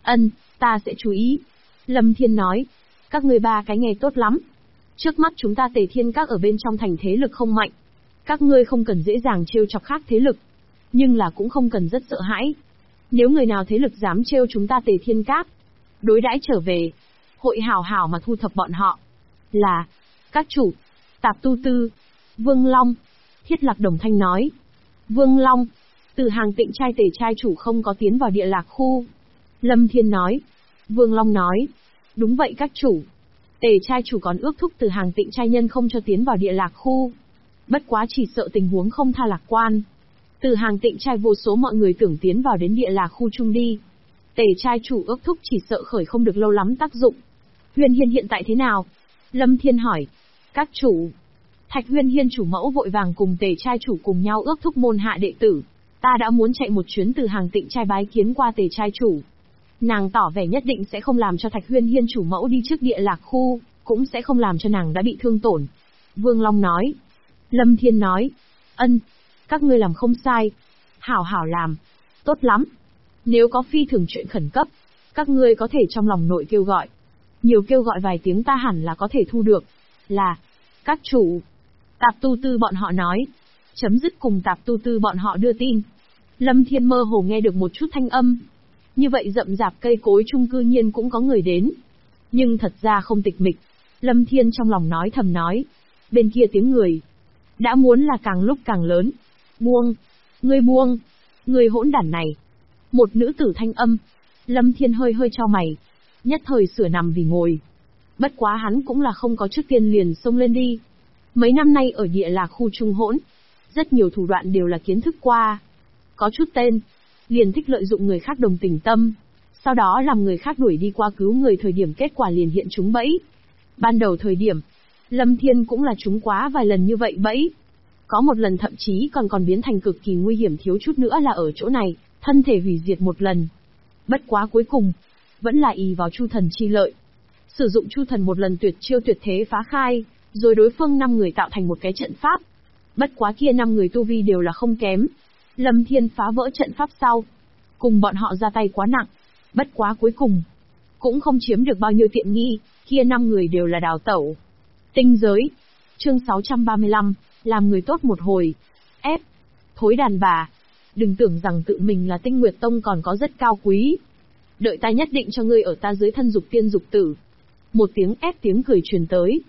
Ta sẽ chú ý. Lâm Thiên nói, các ngươi ba cái nghe tốt lắm. Trước mắt chúng ta Tề Thiên Các ở bên trong thành thế lực không mạnh. Các ngươi không cần dễ dàng trêu chọc khác thế lực, nhưng là cũng không cần rất sợ hãi. Nếu người nào thế lực dám trêu chúng ta Tề Thiên Các, đối đãi trở về, hội hảo hảo mà thu thập bọn họ. Là, các chủ, Tạp Tu Tư, Vương Long, Thiết Lạc đồng thanh nói. Vương Long, Từ Hàng Tịnh trai Tề trai chủ không có tiến vào địa lạc khu. Lâm Thiên nói. Vương Long nói. Đúng vậy các chủ. Tề trai chủ còn ước thúc Từ Hàng Tịnh trai nhân không cho tiến vào địa lạc khu. Bất quá chỉ sợ tình huống không tha lạc quan. Từ Hàng Tịnh trai vô số mọi người tưởng tiến vào đến địa lạc khu chung đi. Tề trai chủ ước thúc chỉ sợ khởi không được lâu lắm tác dụng. Huyền Hiên hiện tại thế nào? Lâm Thiên hỏi. Các chủ. Thạch Huyền Hiên chủ mẫu vội vàng cùng Tề trai chủ cùng nhau ước thúc môn hạ đệ tử. Ta đã muốn chạy một chuyến Từ Hàng Tịnh trai bái kiến qua Tề trai chủ. Nàng tỏ vẻ nhất định sẽ không làm cho Thạch Huyền Hiên chủ mẫu đi trước địa lạc khu, cũng sẽ không làm cho nàng đã bị thương tổn. Vương Long nói. Lâm Thiên nói. Các ngươi làm không sai. Hảo hảo làm. Tốt lắm. Nếu có phi thường chuyện khẩn cấp, các ngươi có thể trong lòng nội kêu gọi. Nhiều kêu gọi vài tiếng ta hẳn là có thể thu được. Là, các chủ. Tạp Tu Tư bọn họ nói. Chấm dứt cùng Tạp Tu Tư bọn họ đưa tin. Lâm Thiên mơ hồ nghe được một chút thanh âm. Như vậy rậm rạp cây cối chung cư nhiên cũng có người đến. Nhưng thật ra không tịch mịch. Lâm Thiên trong lòng nói thầm nói. Bên kia tiếng người đã muốn là càng lúc càng lớn. Buông. Ngươi hỗn đản này. Một nữ tử thanh âm. Lâm Thiên hơi hơi chau mày. Nhất thời sửa nằm vì ngồi. Bất quá hắn cũng là không có trước tiên liền xông lên đi. Mấy năm nay ở địa lạc khu trung hỗn, rất nhiều thủ đoạn đều là kiến thức qua. Có chút tên, liền thích lợi dụng người khác đồng tình tâm, sau đó làm người khác đuổi đi qua cứu người thời điểm kết quả liền hiện trúng bẫy. Ban đầu thời điểm, Lâm Thiên cũng là trúng quá vài lần như vậy bẫy. Có một lần thậm chí còn biến thành cực kỳ nguy hiểm thiếu chút nữa là ở chỗ này, thân thể hủy diệt một lần. Bất quá cuối cùng, vẫn là ỷ vào Chu Thần chi lợi. Sử dụng Chu Thần một lần tuyệt chiêu tuyệt thế phá khai, rồi đối phương 5 người tạo thành một cái trận pháp. Bất quá kia 5 người tu vi đều là không kém. Lâm Thiên phá vỡ trận pháp sau, cùng bọn họ ra tay quá nặng. Bất quá cuối cùng, cũng không chiếm được bao nhiêu tiện nghi, kia 5 người đều là đào tẩu. Tinh giới. Chương 635, làm người tốt một hồi. Ép. Thối đàn bà. Đừng tưởng rằng tự mình là Tinh Nguyệt Tông còn có rất cao quý. Đợi ta nhất định cho ngươi ở ta dưới thân dục tiên dục tử. Một tiếng ép tiếng cười truyền tới.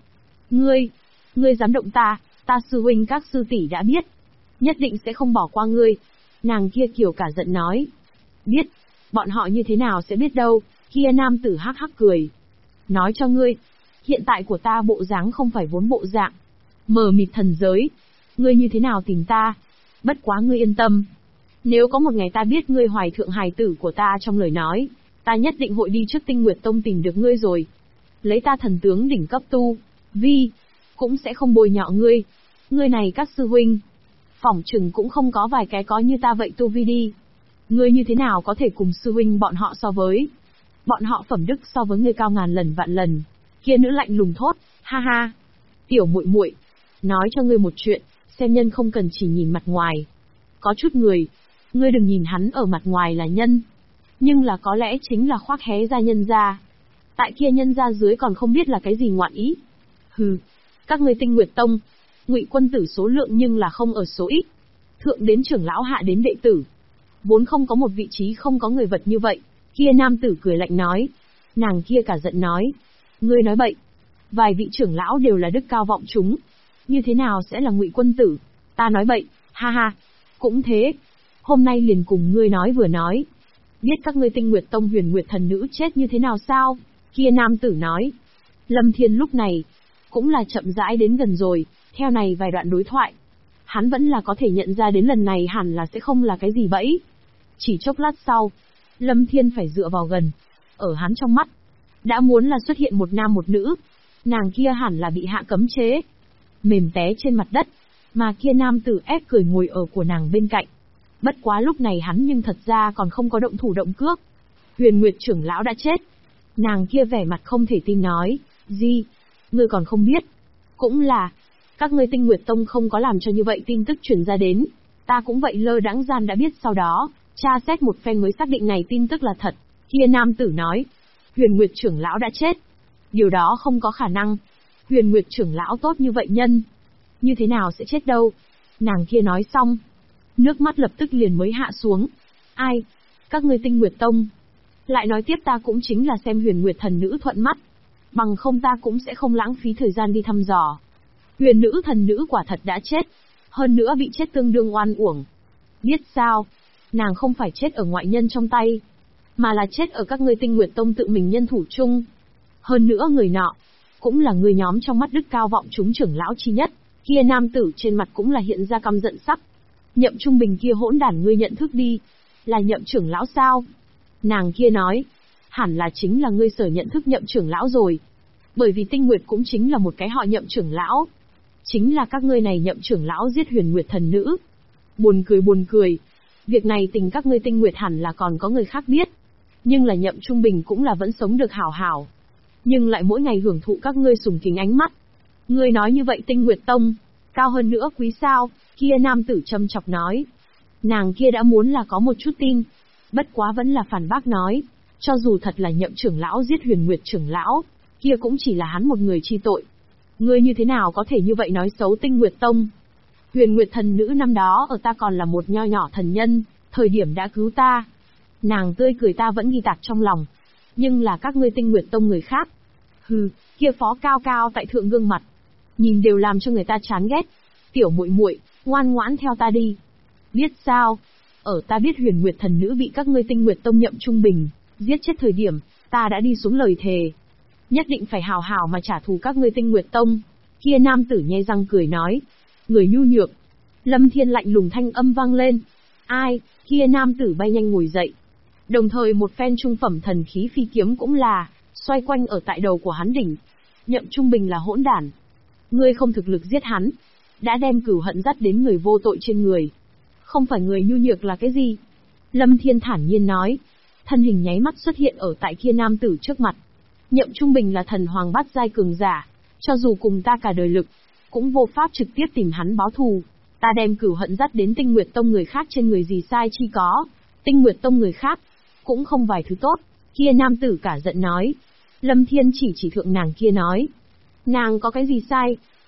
Ngươi dám động ta sư huynh các sư tỷ đã biết. Nhất định sẽ không bỏ qua ngươi. Nàng kia kiều cả giận nói. Biết, bọn họ như thế nào sẽ biết đâu, kia nam tử hắc hắc cười. Nói cho ngươi, hiện tại của ta bộ dáng không phải vốn bộ dạng. Mờ mịt thần giới, ngươi như thế nào tìm ta? Bất quá ngươi yên tâm. Nếu có một ngày ta biết ngươi hoài thượng hài tử của ta trong lời nói, ta nhất định hội đi trước Tinh Nguyệt Tông tìm được ngươi rồi. Lấy ta thần tướng đỉnh cấp tu, vi, cũng sẽ không bôi nhọ ngươi. Ngươi này các sư huynh, phỏng chừng cũng không có vài cái có như ta vậy tu vi đi. Ngươi như thế nào có thể cùng sư huynh bọn họ so với? Bọn họ phẩm đức so với ngươi cao ngàn lần vạn lần. Kia nữ lạnh lùng thốt, ha ha. Tiểu muội muội, nói cho ngươi một chuyện, xem nhân không cần chỉ nhìn mặt ngoài. Có chút người, ngươi đừng nhìn hắn ở mặt ngoài là nhân, nhưng là có lẽ chính là khoác hé ra nhân ra. Tại kia nhân ra dưới còn không biết là cái gì ngoạn ý. Hừ, các ngươi Tinh Nguyệt Tông, Ngụy quân tử số lượng nhưng là không ở số ít. Thượng đến trưởng lão hạ đến đệ tử, vốn không có một vị trí không có người vật như vậy. Kia nam tử cười lạnh nói. Nàng kia cả giận nói. Ngươi nói bậy. Vài vị trưởng lão đều là đức cao vọng chúng. Như thế nào sẽ là Ngụy quân tử? Ta nói bậy, ha ha. Cũng thế. Hôm nay liền cùng ngươi nói vừa nói. Biết các ngươi Tinh Nguyệt Tông Huyền Nguyệt thần nữ chết như thế nào sao? Kia nam tử nói. Lâm Thiên lúc này, cũng là chậm rãi đến gần rồi, theo này vài đoạn đối thoại. Hắn vẫn là có thể nhận ra đến lần này hẳn là sẽ không là cái gì bẫy. Chỉ chốc lát sau, Lâm Thiên phải dựa vào gần. Ở hắn trong mắt, đã muốn là xuất hiện một nam một nữ. Nàng kia hẳn là bị hạ cấm chế, mềm té trên mặt đất, mà kia nam tử ép cười ngồi ở của nàng bên cạnh. Bất quá lúc này hắn nhưng thật ra còn không có động thủ động cước. Huyền Nguyệt trưởng lão đã chết. Nàng kia vẻ mặt không thể tin nói, gì? Ngươi còn không biết? Cũng là, các ngươi Tinh Nguyệt Tông không có làm cho như vậy tin tức truyền ra đến. Ta cũng vậy lơ đãng gian đã biết sau đó, tra xét một phen mới xác định này tin tức là thật. Kia nam tử nói, Huyền Nguyệt trưởng lão đã chết. Điều đó không có khả năng. Huyền Nguyệt trưởng lão tốt như vậy nhân, như thế nào sẽ chết đâu? Nàng kia nói xong, nước mắt lập tức liền mới hạ xuống. Ai? Các ngươi Tinh Nguyệt Tông. Lại nói tiếp ta cũng chính là xem Huyền Nguyệt thần nữ thuận mắt. Bằng không ta cũng sẽ không lãng phí thời gian đi thăm dò. Huyền nữ thần nữ quả thật đã chết. Hơn nữa bị chết tương đương oan uổng. Biết sao? Nàng không phải chết ở ngoại nhân trong tay, mà là chết ở các ngươi Tinh Nguyệt Tông tự mình nhân thủ chung. Hơn nữa người nọ, cũng là người nhóm trong mắt đức cao vọng chúng trưởng lão chi nhất. Kia nam tử trên mặt cũng là hiện ra căm giận sắc. Nhậm Trung Bình kia hỗn đản ngươi nhận thức đi. Là Nhậm trưởng lão sao? Nàng kia nói. Hẳn là chính là ngươi sở nhận thức Nhậm trưởng lão rồi. Bởi vì Tinh Nguyệt cũng chính là một cái họ Nhậm trưởng lão. Chính là các ngươi này Nhậm trưởng lão giết Huyền Nguyệt thần nữ. Buồn cười. Việc này tình các ngươi Tinh Nguyệt hẳn là còn có người khác biết. Nhưng là Nhậm Trung Bình cũng là vẫn sống được hảo hảo. Nhưng lại mỗi ngày hưởng thụ các ngươi sùng kính ánh mắt. Ngươi nói như vậy Tinh Nguyệt Tông, cao hơn nữa quý sao? Kia nam tử châm chọc nói. Nàng kia đã muốn là có một chút tin. Bất quá vẫn là phản bác nói. Cho dù thật là Nhậm trưởng lão giết Huyền Nguyệt trưởng lão, kia cũng chỉ là hắn một người chi tội. Ngươi như thế nào có thể như vậy nói xấu Tinh Nguyệt Tông? Huyền Nguyệt thần nữ năm đó ở ta còn là một nho nhỏ thần nhân, thời điểm đã cứu ta. Nàng tươi cười ta vẫn ghi tạc trong lòng. Nhưng là các ngươi Tinh Nguyệt Tông người khác. Hừ, kia phó cao cao tại thượng gương mặt, nhìn đều làm cho người ta chán ghét. Tiểu muội muội, ngoan ngoãn theo ta đi. Biết sao? Ở ta biết Huyền Nguyệt thần nữ bị các ngươi Tinh Nguyệt Tông Nhậm Trung Bình giết chết thời điểm, ta đã đi xuống lời thề. Nhất định phải hào hào mà trả thù các ngươi Tinh Nguyệt Tông. Kia nam tử nhe răng cười nói. Người nhu nhược. Lâm Thiên lạnh lùng thanh âm vang lên. Ai? Kia nam tử bay nhanh ngồi dậy. Đồng thời một phen trung phẩm thần khí phi kiếm cũng là xoay quanh ở tại đầu của hắn đỉnh. Nhậm Trung Bình là hỗn đản. Ngươi không thực lực giết hắn, đã đem cửu hận dắt đến người vô tội trên người. Không phải người nhu nhược là cái gì? Lâm Thiên thản nhiên nói. Thân hình nháy mắt xuất hiện ở tại kia nam tử trước mặt. Nhậm Trung Bình là thần hoàng bát giai cường giả, cho dù cùng ta cả đời lực, cũng vô pháp trực tiếp tìm hắn báo thù. Ta đem cửu hận dắt đến Tinh Nguyệt Tông người khác trên người gì sai chi có. Tinh Nguyệt Tông người khác, cũng không vài thứ tốt. Kia nam tử cả giận nói. Lâm Thiên chỉ thượng nàng kia nói. Nàng có cái gì sai?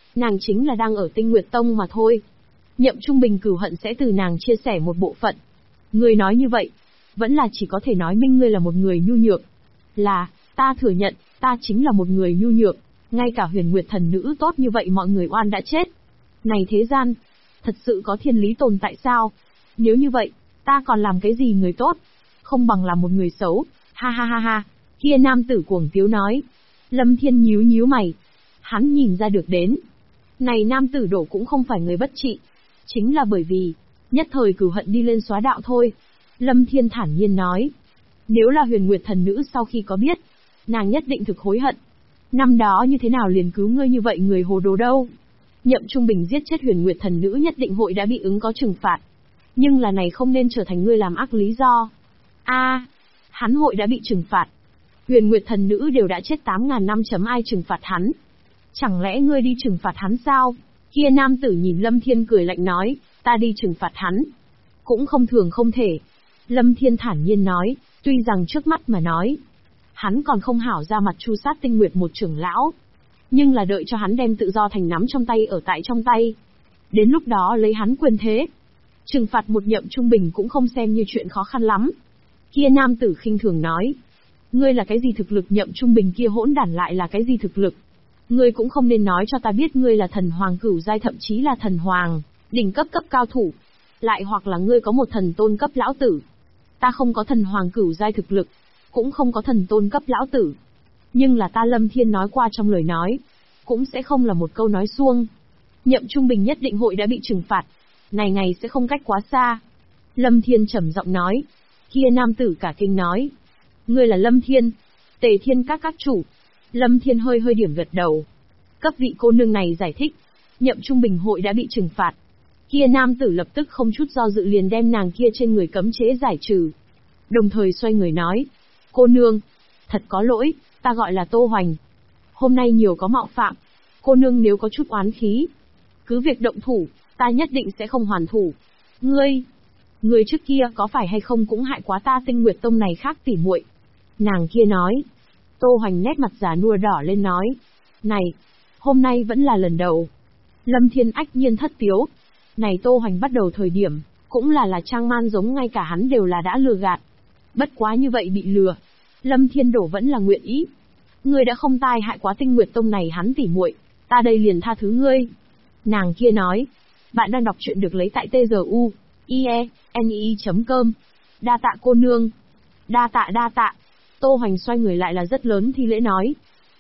Nàng chính là đang ở Tinh Nguyệt Tông mà thôi. Nhậm Trung Bình cửu hận sẽ từ nàng chia sẻ một bộ phận. Ngươi nói như vậy, vẫn là chỉ có thể nói minh ngươi là một người nhu nhược. Là, ta thừa nhận, ta chính là một người nhu nhược, ngay cả Huyền Nguyệt thần nữ tốt như vậy mọi người oan đã chết. Này thế gian, thật sự có thiên lý tồn tại sao? Nếu như vậy, ta còn làm cái gì người tốt? Không bằng làm một người xấu, ha ha ha ha. Kia nam tử cuồng tiếu nói. Lâm Thiên nhíu nhíu mày. Hắn nhìn ra được đến. Này nam tử đổ cũng không phải người bất trị. Chính là bởi vì, nhất thời cửu hận đi lên xóa đạo thôi. Lâm Thiên thản nhiên nói. Nếu là Huyền Nguyệt thần nữ sau khi có biết, nàng nhất định thực hối hận. Năm đó như thế nào liền cứu ngươi như vậy người hồ đồ đâu. Nhậm Trung Bình giết chết Huyền Nguyệt thần nữ nhất định hội đã bị ứng có trừng phạt. Nhưng là này không nên trở thành ngươi làm ác lý do. Hắn hội đã bị trừng phạt. Huyền Nguyệt thần nữ đều đã chết 8.000 năm chấm ai trừng phạt hắn. Chẳng lẽ ngươi đi trừng phạt hắn sao? Kia nam tử nhìn Lâm Thiên cười lạnh nói, ta đi trừng phạt hắn. Cũng không thường không thể. Lâm Thiên thản nhiên nói, tuy rằng trước mắt mà nói, hắn còn không hảo ra mặt chu sát Tinh Nguyệt một trưởng lão. Nhưng là đợi cho hắn đem tự do thành nắm trong tay ở tại trong tay. Đến lúc đó lấy hắn quyền thế. Trừng phạt một Nhậm Trung Bình cũng không xem như chuyện khó khăn lắm. Kia nam tử khinh thường nói. Ngươi là cái gì thực lực? Nhậm Trung Bình kia hỗn đản lại là cái gì thực lực? Ngươi cũng không nên nói cho ta biết ngươi là thần hoàng cửu giai, thậm chí là thần hoàng, đỉnh cấp cao thủ. Lại hoặc là ngươi có một thần tôn cấp lão tử. Ta không có thần hoàng cửu giai thực lực, cũng không có thần tôn cấp lão tử. Nhưng là ta Lâm Thiên nói qua trong lời nói, cũng sẽ không là một câu nói suông. Nhậm Trung Bình nhất định hội đã bị trừng phạt. Này ngày sẽ không cách quá xa. Lâm Thiên trầm giọng nói. Kia nam tử cả kinh nói. Ngươi là Lâm Thiên, Tề Thiên các chủ. Lâm Thiên hơi hơi điểm gật đầu. Cấp vị cô nương này giải thích. Nhậm Trung Bình hội đã bị trừng phạt. Kia nam tử lập tức không chút do dự liền đem nàng kia trên người cấm chế giải trừ. Đồng thời xoay người nói. Cô nương, thật có lỗi, ta gọi là Tô Hoành. Hôm nay nhiều có mạo phạm. Cô nương nếu có chút oán khí, cứ việc động thủ, ta nhất định sẽ không hoàn thủ. Ngươi trước kia có phải hay không cũng hại quá ta Tinh Nguyệt Tông này khác tỉ muội. Nàng kia nói. Tô Hoành nét mặt già nua đỏ lên nói. Này, hôm nay vẫn là lần đầu. Lâm Thiên ách nhiên thất tiếu. Này Tô Hoành bắt đầu thời điểm, cũng là trang man giống ngay cả hắn đều là đã lừa gạt. Bất quá như vậy bị lừa, Lâm Thiên đổ vẫn là nguyện ý. Ngươi đã không tai hại quá Tinh Nguyệt Tông này hắn tỉ muội, ta đây liền tha thứ ngươi. Nàng kia nói. Bạn đang đọc truyện được lấy tại tzu.ie.com. Đa tạ cô nương. Đa tạ. Tô Hoành xoay người lại là rất lớn thi lễ nói.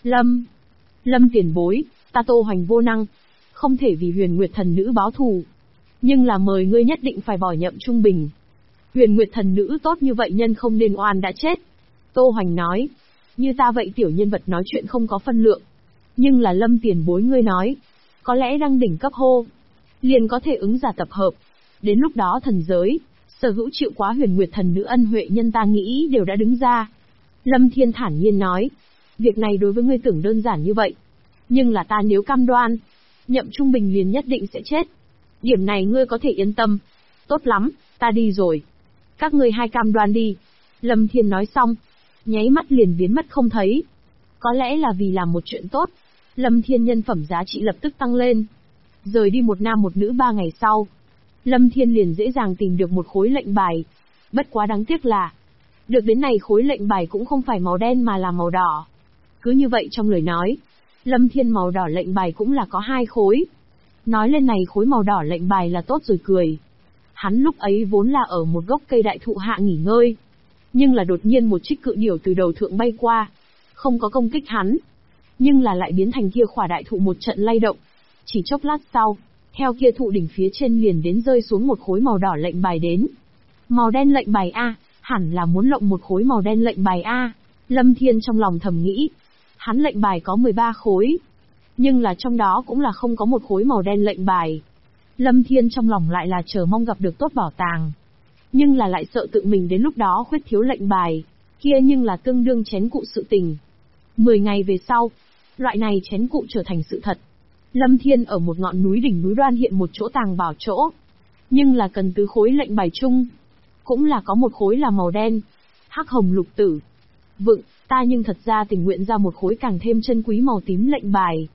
Lâm tiền bối, ta Tô Hoành vô năng, không thể vì Huyền Nguyệt thần nữ báo thù. Nhưng là mời ngươi nhất định phải bỏ Nhậm Trung Bình. Huyền Nguyệt thần nữ tốt như vậy nhân không nên oan đã chết. Tô Hoành nói. Như ta vậy tiểu nhân vật nói chuyện không có phân lượng. Nhưng là Lâm tiền bối ngươi nói, có lẽ đang đỉnh cấp hô, liền có thể ứng giả tập hợp. Đến lúc đó thần giới, sở hữu chịu quá Huyền Nguyệt thần nữ ân huệ nhân ta nghĩ đều đã đứng ra. Lâm Thiên thản nhiên nói. Việc này đối với ngươi tưởng đơn giản như vậy. Nhưng là ta nếu cam đoan, Nhậm Trung Bình liền nhất định sẽ chết. Điểm này ngươi có thể yên tâm. Tốt lắm, ta đi rồi. Các ngươi hai cam đoan đi. Lâm Thiên nói xong, nháy mắt liền biến mất không thấy. Có lẽ là vì làm một chuyện tốt, Lâm Thiên nhân phẩm giá trị lập tức tăng lên. Rời đi một nam một nữ 3 ngày sau, Lâm Thiên liền dễ dàng tìm được một khối lệnh bài. Bất quá đáng tiếc là, được đến này khối lệnh bài cũng không phải màu đen mà là màu đỏ. Cứ như vậy trong lời nói, Lâm Thiên màu đỏ lệnh bài cũng là có 2 khối. Nói lên này khối màu đỏ lệnh bài là tốt rồi cười. Hắn lúc ấy vốn là ở một gốc cây đại thụ hạ nghỉ ngơi. Nhưng là đột nhiên một trích cự điểu từ đầu thượng bay qua. Không có công kích hắn. Nhưng là lại biến thành kia khỏa đại thụ một trận lay động. Chỉ chốc lát sau, theo kia thụ đỉnh phía trên liền đến rơi xuống một khối màu đỏ lệnh bài đến. Màu đen lệnh bài A, hẳn là muốn lộng một khối màu đen lệnh bài A. Lâm Thiên trong lòng thầm nghĩ. Hắn lệnh bài có 13 khối. Nhưng là trong đó cũng là không có một khối màu đen lệnh bài. Lâm Thiên trong lòng lại là chờ mong gặp được tốt bảo tàng. Nhưng là lại sợ tự mình đến lúc đó khuyết thiếu lệnh bài. Kia nhưng là tương đương chén cụ sự tình. 10 ngày về sau, loại này chén cụ trở thành sự thật. Lâm Thiên ở một ngọn núi đỉnh núi đoan hiện một chỗ tàng bảo chỗ. Nhưng là cần tứ khối lệnh bài chung. Cũng là có một khối là màu đen, hắc hồng lục tử. Vựng, ta nhưng thật ra tình nguyện ra một khối càng thêm chân quý màu tím lệnh bài.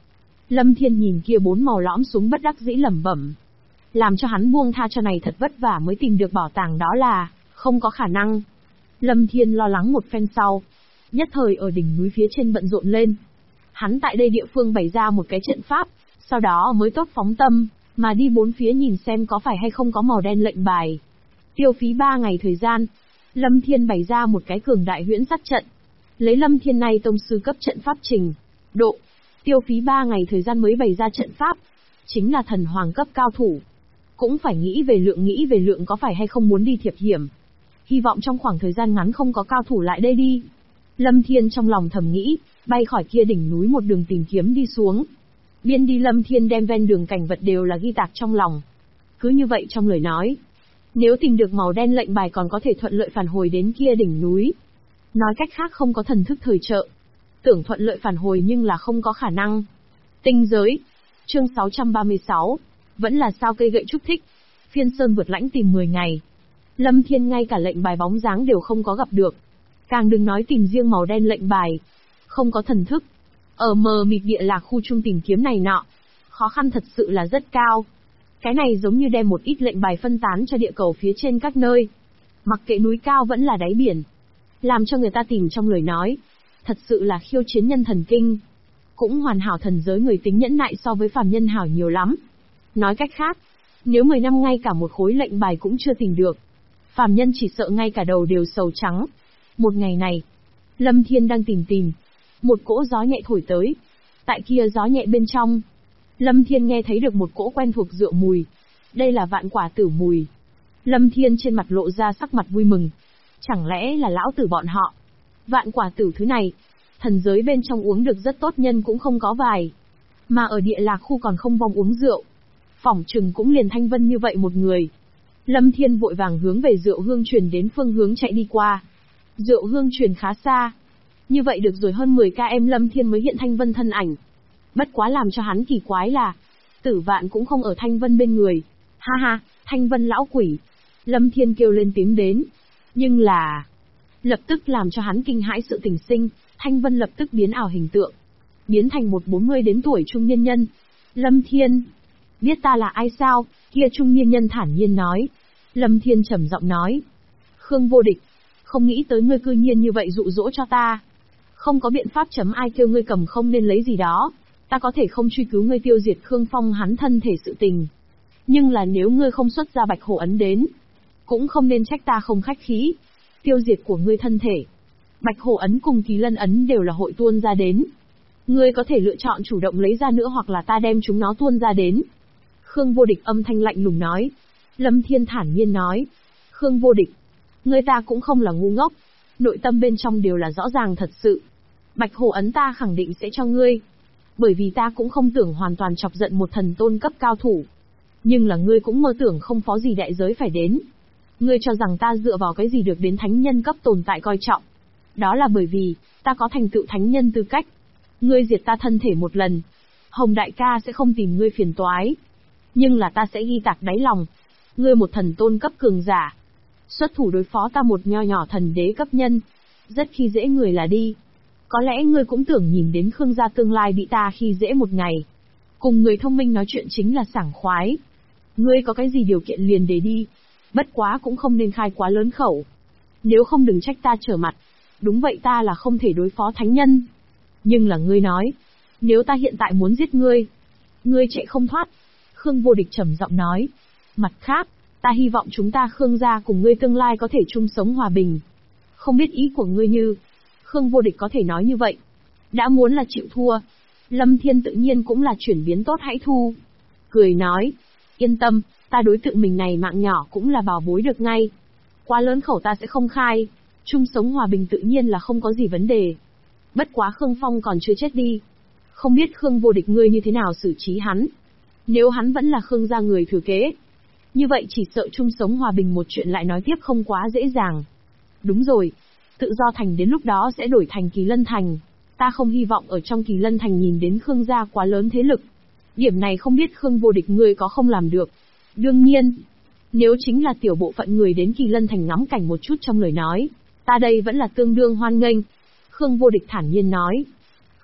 Lâm Thiên nhìn kia 4 màu lõm xuống bất đắc dĩ lẩm bẩm. Làm cho hắn buông tha cho này thật vất vả mới tìm được bảo tàng đó là, không có khả năng. Lâm Thiên lo lắng một phen sau. Nhất thời ở đỉnh núi phía trên bận rộn lên. Hắn tại đây địa phương bày ra một cái trận pháp, sau đó mới tốt phóng tâm, mà đi bốn phía nhìn xem có phải hay không có màu đen lệnh bài. Tiêu phí 3 ngày thời gian, Lâm Thiên bày ra một cái cường đại huyễn sát trận. Lấy Lâm Thiên này tông sư cấp trận pháp trình độ, tiêu phí 3 ngày thời gian mới bày ra trận pháp, chính là thần hoàng cấp cao thủ. Cũng phải nghĩ về lượng có phải hay không muốn đi thiệp hiểm. Hy vọng trong khoảng thời gian ngắn không có cao thủ lại đây đi. Lâm Thiên trong lòng thầm nghĩ, bay khỏi kia đỉnh núi một đường tìm kiếm đi xuống. Biên đi Lâm Thiên đem ven đường cảnh vật đều là ghi tạc trong lòng. Cứ như vậy trong lời nói, nếu tìm được màu đen lệnh bài còn có thể thuận lợi phản hồi đến kia đỉnh núi. Nói cách khác không có thần thức thời trợ. Tưởng thuận lợi phản hồi nhưng là không có khả năng. Tinh giới. Chương 636. Vẫn là sao cây gậy trúc thích. Phiên sơn vượt lãnh tìm 10 ngày. Lâm Thiên ngay cả lệnh bài bóng dáng đều không có gặp được. Càng đừng nói tìm riêng màu đen lệnh bài. Không có thần thức. Ở mờ mịt địa lạc khu trung tìm kiếm này nọ. Khó khăn thật sự là rất cao. Cái này giống như đem một ít lệnh bài phân tán cho địa cầu phía trên các nơi. Mặc kệ núi cao vẫn là đáy biển. Làm cho người ta tìm trong lời nói. Thật sự là khiêu chiến nhân thần kinh. Cũng hoàn hảo thần giới người tính nhẫn nại so với phàm nhân hảo nhiều lắm. Nói cách khác, nếu 10 năm ngay cả một khối lệnh bài cũng chưa tìm được, phàm nhân chỉ sợ ngay cả đầu đều sầu trắng. Một ngày này, Lâm Thiên đang tìm, một cỗ gió nhẹ thổi tới. Tại kia gió nhẹ bên trong, Lâm Thiên nghe thấy được một cỗ quen thuộc rượu mùi. Đây là vạn quả tử mùi. Lâm Thiên trên mặt lộ ra sắc mặt vui mừng. Chẳng lẽ là lão tử bọn họ? Vạn quả tử thứ này, thần giới bên trong uống được rất tốt nhân cũng không có vài. Mà ở địa lạc khu còn không vong uống rượu. Phỏng chừng cũng liền Thanh Vân như vậy một người. Lâm Thiên vội vàng hướng về rượu hương truyền đến phương hướng chạy đi qua. Rượu hương truyền khá xa. Như vậy được rồi hơn 10 km Lâm Thiên mới hiện Thanh Vân thân ảnh. Bất quá làm cho hắn kỳ quái là, Tử Vạn cũng không ở Thanh Vân bên người. Ha ha, Thanh Vân lão quỷ. Lâm Thiên kêu lên tiếng đến. Nhưng là... Lập tức làm cho hắn kinh hãi sự tình sinh, Thanh Vân lập tức biến ảo hình tượng. Biến thành một 40 đến tuổi trung niên nhân. Lâm Thiên. Biết ta là ai sao? Kia trung niên nhân thản nhiên nói. Lâm Thiên trầm giọng nói. Khương vô địch. Không nghĩ tới ngươi cư nhiên như vậy dụ dỗ cho ta. Không có biện pháp chấm ai kêu ngươi cầm không nên lấy gì đó. Ta có thể không truy cứu ngươi tiêu diệt Khương Phong hắn thân thể sự tình. Nhưng là nếu ngươi không xuất ra bạch hổ ấn đến, cũng không nên trách ta không khách khí. Tiêu diệt của ngươi thân thể, bạch hổ ấn cùng kỳ lân ấn đều là hội tuôn ra đến. Ngươi có thể lựa chọn chủ động lấy ra nữa hoặc là ta đem chúng nó tuôn ra đến. Khương vô địch âm thanh lạnh lùng nói. Lâm Thiên thản nhiên nói. Khương vô địch, ngươi ta cũng không là ngu ngốc. Nội tâm bên trong đều là rõ ràng thật sự. Bạch hổ ấn ta khẳng định sẽ cho ngươi. Bởi vì ta cũng không tưởng hoàn toàn chọc giận một thần tôn cấp cao thủ. Nhưng là ngươi cũng mơ tưởng không phó gì đại giới phải đến. Ngươi cho rằng ta dựa vào cái gì được đến thánh nhân cấp tồn tại coi trọng. Đó là bởi vì, ta có thành tựu thánh nhân tư cách. Ngươi diệt ta thân thể một lần, Hồng đại ca sẽ không tìm ngươi phiền toái. Nhưng là ta sẽ ghi tạc đáy lòng. Ngươi một thần tôn cấp cường giả. Xuất thủ đối phó ta một nho nhỏ thần đế cấp nhân. Rất khi dễ người là đi. Có lẽ ngươi cũng tưởng nhìn đến Khương gia tương lai bị ta khi dễ một ngày. Cùng người thông minh nói chuyện chính là sảng khoái. Ngươi có cái gì điều kiện liền để đi. Bất quá cũng không nên khai quá lớn khẩu. Nếu không đừng trách ta trở mặt. Đúng vậy ta là không thể đối phó thánh nhân. Nhưng là ngươi nói. Nếu ta hiện tại muốn giết ngươi. Ngươi chạy không thoát. Khương vô địch trầm giọng nói. Mặt khác, ta hy vọng chúng ta Khương gia cùng ngươi tương lai có thể chung sống hòa bình. Không biết ý của ngươi như. Khương vô địch có thể nói như vậy. Đã muốn là chịu thua. Lâm Thiên tự nhiên cũng là chuyển biến tốt hãy thu. Cười nói. Yên tâm, ta đối tượng mình này mạng nhỏ cũng là bảo bối được ngay. Quá lớn khẩu ta sẽ không khai. Chung sống hòa bình tự nhiên là không có gì vấn đề. Bất quá Khương Phong còn chưa chết đi. Không biết Khương vô địch ngươi như thế nào xử trí hắn. Nếu hắn vẫn là Khương gia người thừa kế. Như vậy chỉ sợ chung sống hòa bình một chuyện lại nói tiếp không quá dễ dàng. Đúng rồi. Tự do thành đến lúc đó sẽ đổi thành Kỳ Lân Thành. Ta không hy vọng ở trong Kỳ Lân Thành nhìn đến Khương gia quá lớn thế lực. Điểm này không biết Khương vô địch ngươi có không làm được. Đương nhiên, nếu chính là tiểu bộ phận người đến Kỳ Lân Thành ngắm cảnh một chút trong lời nói, ta đây vẫn là tương đương hoan nghênh. Khương vô địch thản nhiên nói.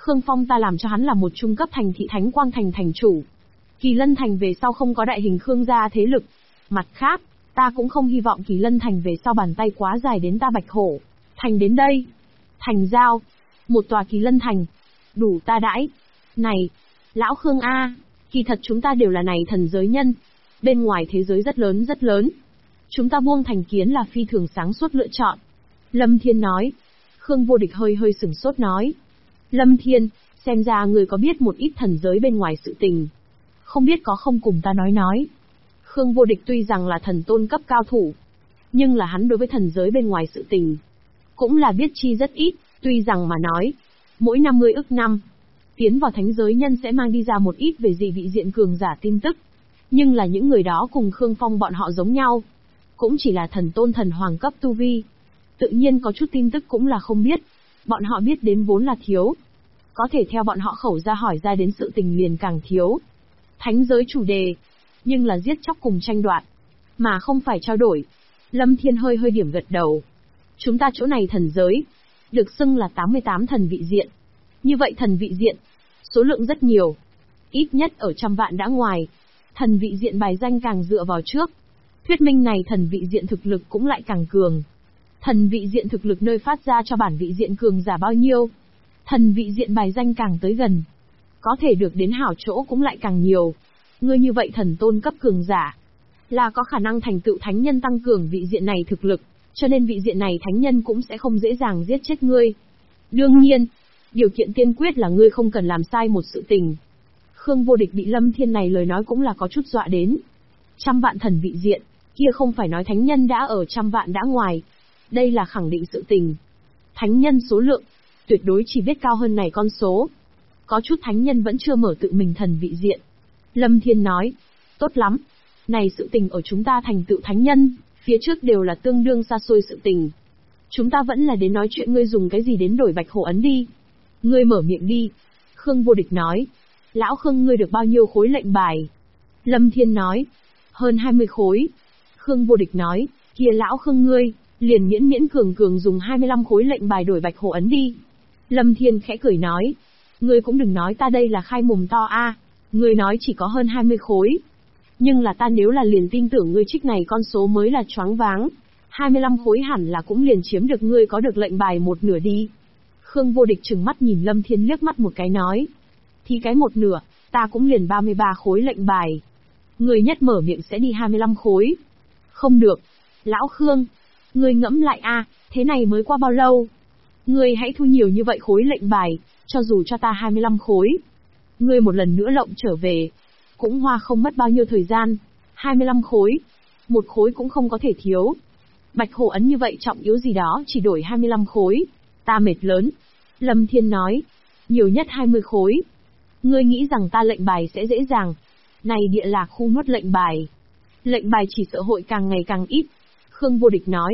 Khương Phong ta làm cho hắn là một trung cấp thành thị Thánh Quang Thành thành chủ. Kỳ Lân Thành về sau không có đại hình Khương gia thế lực. Mặt khác, ta cũng không hy vọng Kỳ Lân Thành về sau bàn tay quá dài đến ta Bạch Hổ Thành đến đây. Thành giao, một tòa Kỳ Lân Thành, đủ ta đãi. Này, lão Khương A, kỳ thật chúng ta đều là này thần giới nhân. Bên ngoài thế giới rất lớn rất lớn. Chúng ta buông thành kiến là phi thường sáng suốt lựa chọn. Lâm Thiên nói. Khương Vô Địch hơi hơi sửng sốt nói. Lâm Thiên, xem ra người có biết một ít thần giới bên ngoài sự tình. Không biết có không cùng ta nói. Khương Vô Địch tuy rằng là thần tôn cấp cao thủ, nhưng là hắn đối với thần giới bên ngoài sự tình cũng là biết chi rất ít, tuy rằng mà nói, mỗi 50 ức năm, tiến vào thánh giới nhân sẽ mang đi ra một ít về dị vị diện cường giả tin tức. Nhưng là những người đó cùng Khương Phong bọn họ giống nhau, cũng chỉ là thần tôn thần hoàng cấp tu vi. Tự nhiên có chút tin tức cũng là không biết, bọn họ biết đến vốn là thiếu. Có thể theo bọn họ khẩu ra hỏi ra đến sự tình liền càng thiếu. Thánh giới chủ đề, nhưng là giết chóc cùng tranh đoạt, mà không phải trao đổi. Lâm Thiên hơi hơi điểm gật đầu. Chúng ta chỗ này thần giới, được xưng là 88 thần vị diện. Như vậy thần vị diện, số lượng rất nhiều. Ít nhất ở trăm vạn đã ngoài. Thần vị diện bài danh càng dựa vào trước. Thuyết minh này thần vị diện thực lực cũng lại càng cường. Thần vị diện thực lực nơi phát ra cho bản vị diện cường giả bao nhiêu. Thần vị diện bài danh càng tới gần, có thể được đến hảo chỗ cũng lại càng nhiều. Ngươi như vậy thần tôn cấp cường giả, là có khả năng thành tựu thánh nhân tăng cường vị diện này thực lực, cho nên vị diện này thánh nhân cũng sẽ không dễ dàng giết chết ngươi. Đương nhiên, điều kiện tiên quyết là ngươi không cần làm sai một sự tình. Khương Vô Địch bị Lâm Thiên này lời nói cũng là có chút dọa đến. Trăm vạn thần vị diện, kia không phải nói thánh nhân đã ở trăm vạn đã ngoài. Đây là khẳng định sự tình. Thánh nhân số lượng, tuyệt đối chỉ biết cao hơn này con số. Có chút thánh nhân vẫn chưa mở tự mình thần vị diện. Lâm Thiên nói, tốt lắm. Này sự tình ở chúng ta thành tựu thánh nhân, phía trước đều là tương đương xa xôi sự tình. Chúng ta vẫn là đến nói chuyện ngươi dùng cái gì đến đổi Bạch Hổ ấn đi. Ngươi mở miệng đi. Khương Vô Địch nói, lão Khương ngươi được bao nhiêu khối lệnh bài? Lâm Thiên nói, hơn 20 khối. Khương Vô Địch nói, kia lão Khương ngươi, liền miễn miễn cường cường dùng 25 khối lệnh bài đổi Bạch Hổ ấn đi. Lâm Thiên khẽ cười nói, ngươi cũng đừng nói ta đây là khai mồm to a, ngươi nói chỉ có hơn 20 khối. Nhưng là ta nếu là liền tin tưởng ngươi trích này con số mới là choáng váng. 25 khối hẳn là cũng liền chiếm được ngươi có được lệnh bài một nửa đi. Khương Vô Địch trừng mắt nhìn Lâm Thiên liếc mắt một cái nói, thì cái một nửa, ta cũng liền 33 khối lệnh bài. Ngươi nhất mở miệng sẽ đi 25 khối. Không được. Lão Khương, ngươi ngẫm lại a, thế này mới qua bao lâu? Ngươi hãy thu nhiều như vậy khối lệnh bài, cho dù cho ta 25 khối. Ngươi một lần nữa lộng trở về, cũng hoa không mất bao nhiêu thời gian. 25 khối, một khối cũng không có thể thiếu. Bạch Hổ ấn như vậy trọng yếu gì đó chỉ đổi 25 khối. Ta mệt lớn. Lâm Thiên nói, nhiều nhất 20 khối. Ngươi nghĩ rằng ta lệnh bài sẽ dễ dàng? Này địa lạc khu nuốt lệnh bài. Lệnh bài chỉ sợ hội càng ngày càng ít. Khương Vô Địch nói,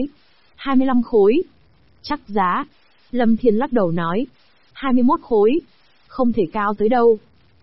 25 khối. Chắc giá. Lâm Thiên lắc đầu nói, 21 khối. Không thể cao tới đâu.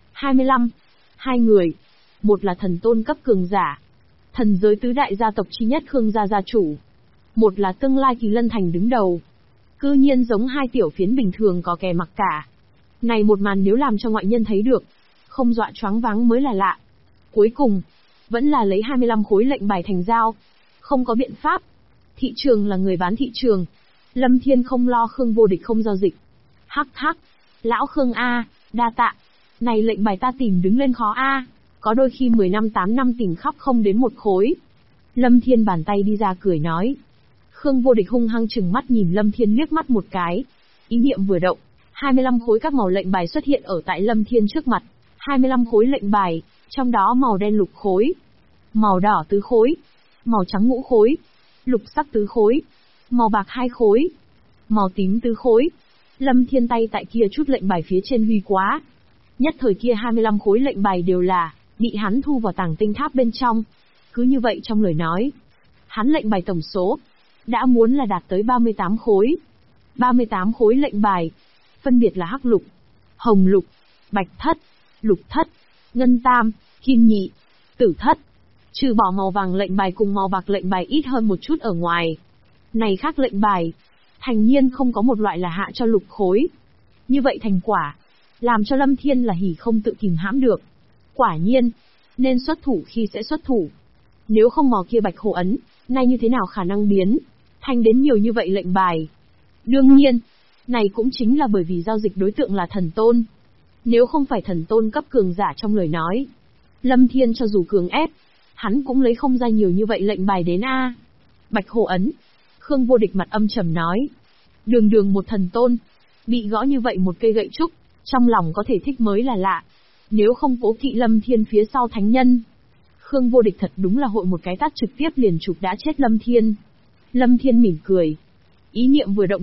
25. Hai người. Một là thần tôn cấp cường giả, thần giới tứ đại gia tộc chi nhất Khương gia gia chủ. Một là tương lai Kỳ Lân Thành đứng đầu. Cư nhiên giống hai tiểu phiến bình thường có kè mặc cả. Này một màn nếu làm cho ngoại nhân thấy được, không dọa choáng váng mới là lạ. Cuối cùng, vẫn là lấy 25 khối lệnh bài thành giao. Không có biện pháp. Thị trường là người bán thị trường. Lâm Thiên không lo Khương Vô Địch không giao dịch. Hắc hắc. Lão Khương A, đa tạ. Này lệnh bài ta tìm đứng lên khó A. Có đôi khi 10 năm 8 năm tìm khắp không đến một khối. Lâm Thiên bàn tay đi ra cười nói. Khương Vô Địch hung hăng chừng mắt nhìn Lâm Thiên liếc mắt một cái. Ý niệm vừa động, 25 khối các màu lệnh bài xuất hiện ở tại Lâm Thiên trước mặt. 25 khối lệnh bài, trong đó màu đen lục khối, màu đỏ tứ khối, màu trắng ngũ khối, lục sắc tứ khối, màu bạc 2 khối, màu tím tứ khối. Lâm Thiên tay tại kia chút lệnh bài phía trên huy quá. Nhất thời kia 25 khối lệnh bài đều là bị hắn thu vào tàng tinh tháp bên trong. Cứ như vậy trong lời nói, hắn lệnh bài tổng số đã muốn là đạt tới 38 khối. 38 khối lệnh bài, phân biệt là hắc lục, hồng lục, bạch thất, lục thất, ngân tam, kim nhị, tử thất. Trừ bỏ màu vàng lệnh bài cùng màu bạc lệnh bài ít hơn một chút ở ngoài. Này khác lệnh bài, thành nhiên không có một loại là hạ cho lục khối. Như vậy thành quả, làm cho Lâm Thiên là hỉ không tự kìm hãm được. Quả nhiên, nên xuất thủ khi sẽ xuất thủ. Nếu không mò kia bạch hổ ấn, nay như thế nào khả năng biến thành đến nhiều như vậy lệnh bài. Đương nhiên, này cũng chính là bởi vì giao dịch đối tượng là thần tôn. Nếu không phải thần tôn cấp cường giả trong lời nói, Lâm Thiên cho dù cường ép, hắn cũng lấy không ra nhiều như vậy lệnh bài đến a. Bạch hổ ấn. Khương Vô Địch mặt âm trầm nói. Đường đường một thần tôn, bị gõ như vậy một cây gậy trúc, trong lòng có thể thích mới là lạ. Nếu không cố kỵ Lâm Thiên phía sau thánh nhân, Khương Vô Địch thật đúng là hội một cái tát trực tiếp liền chụp đã chết Lâm Thiên. Lâm Thiên mỉm cười. Ý niệm vừa động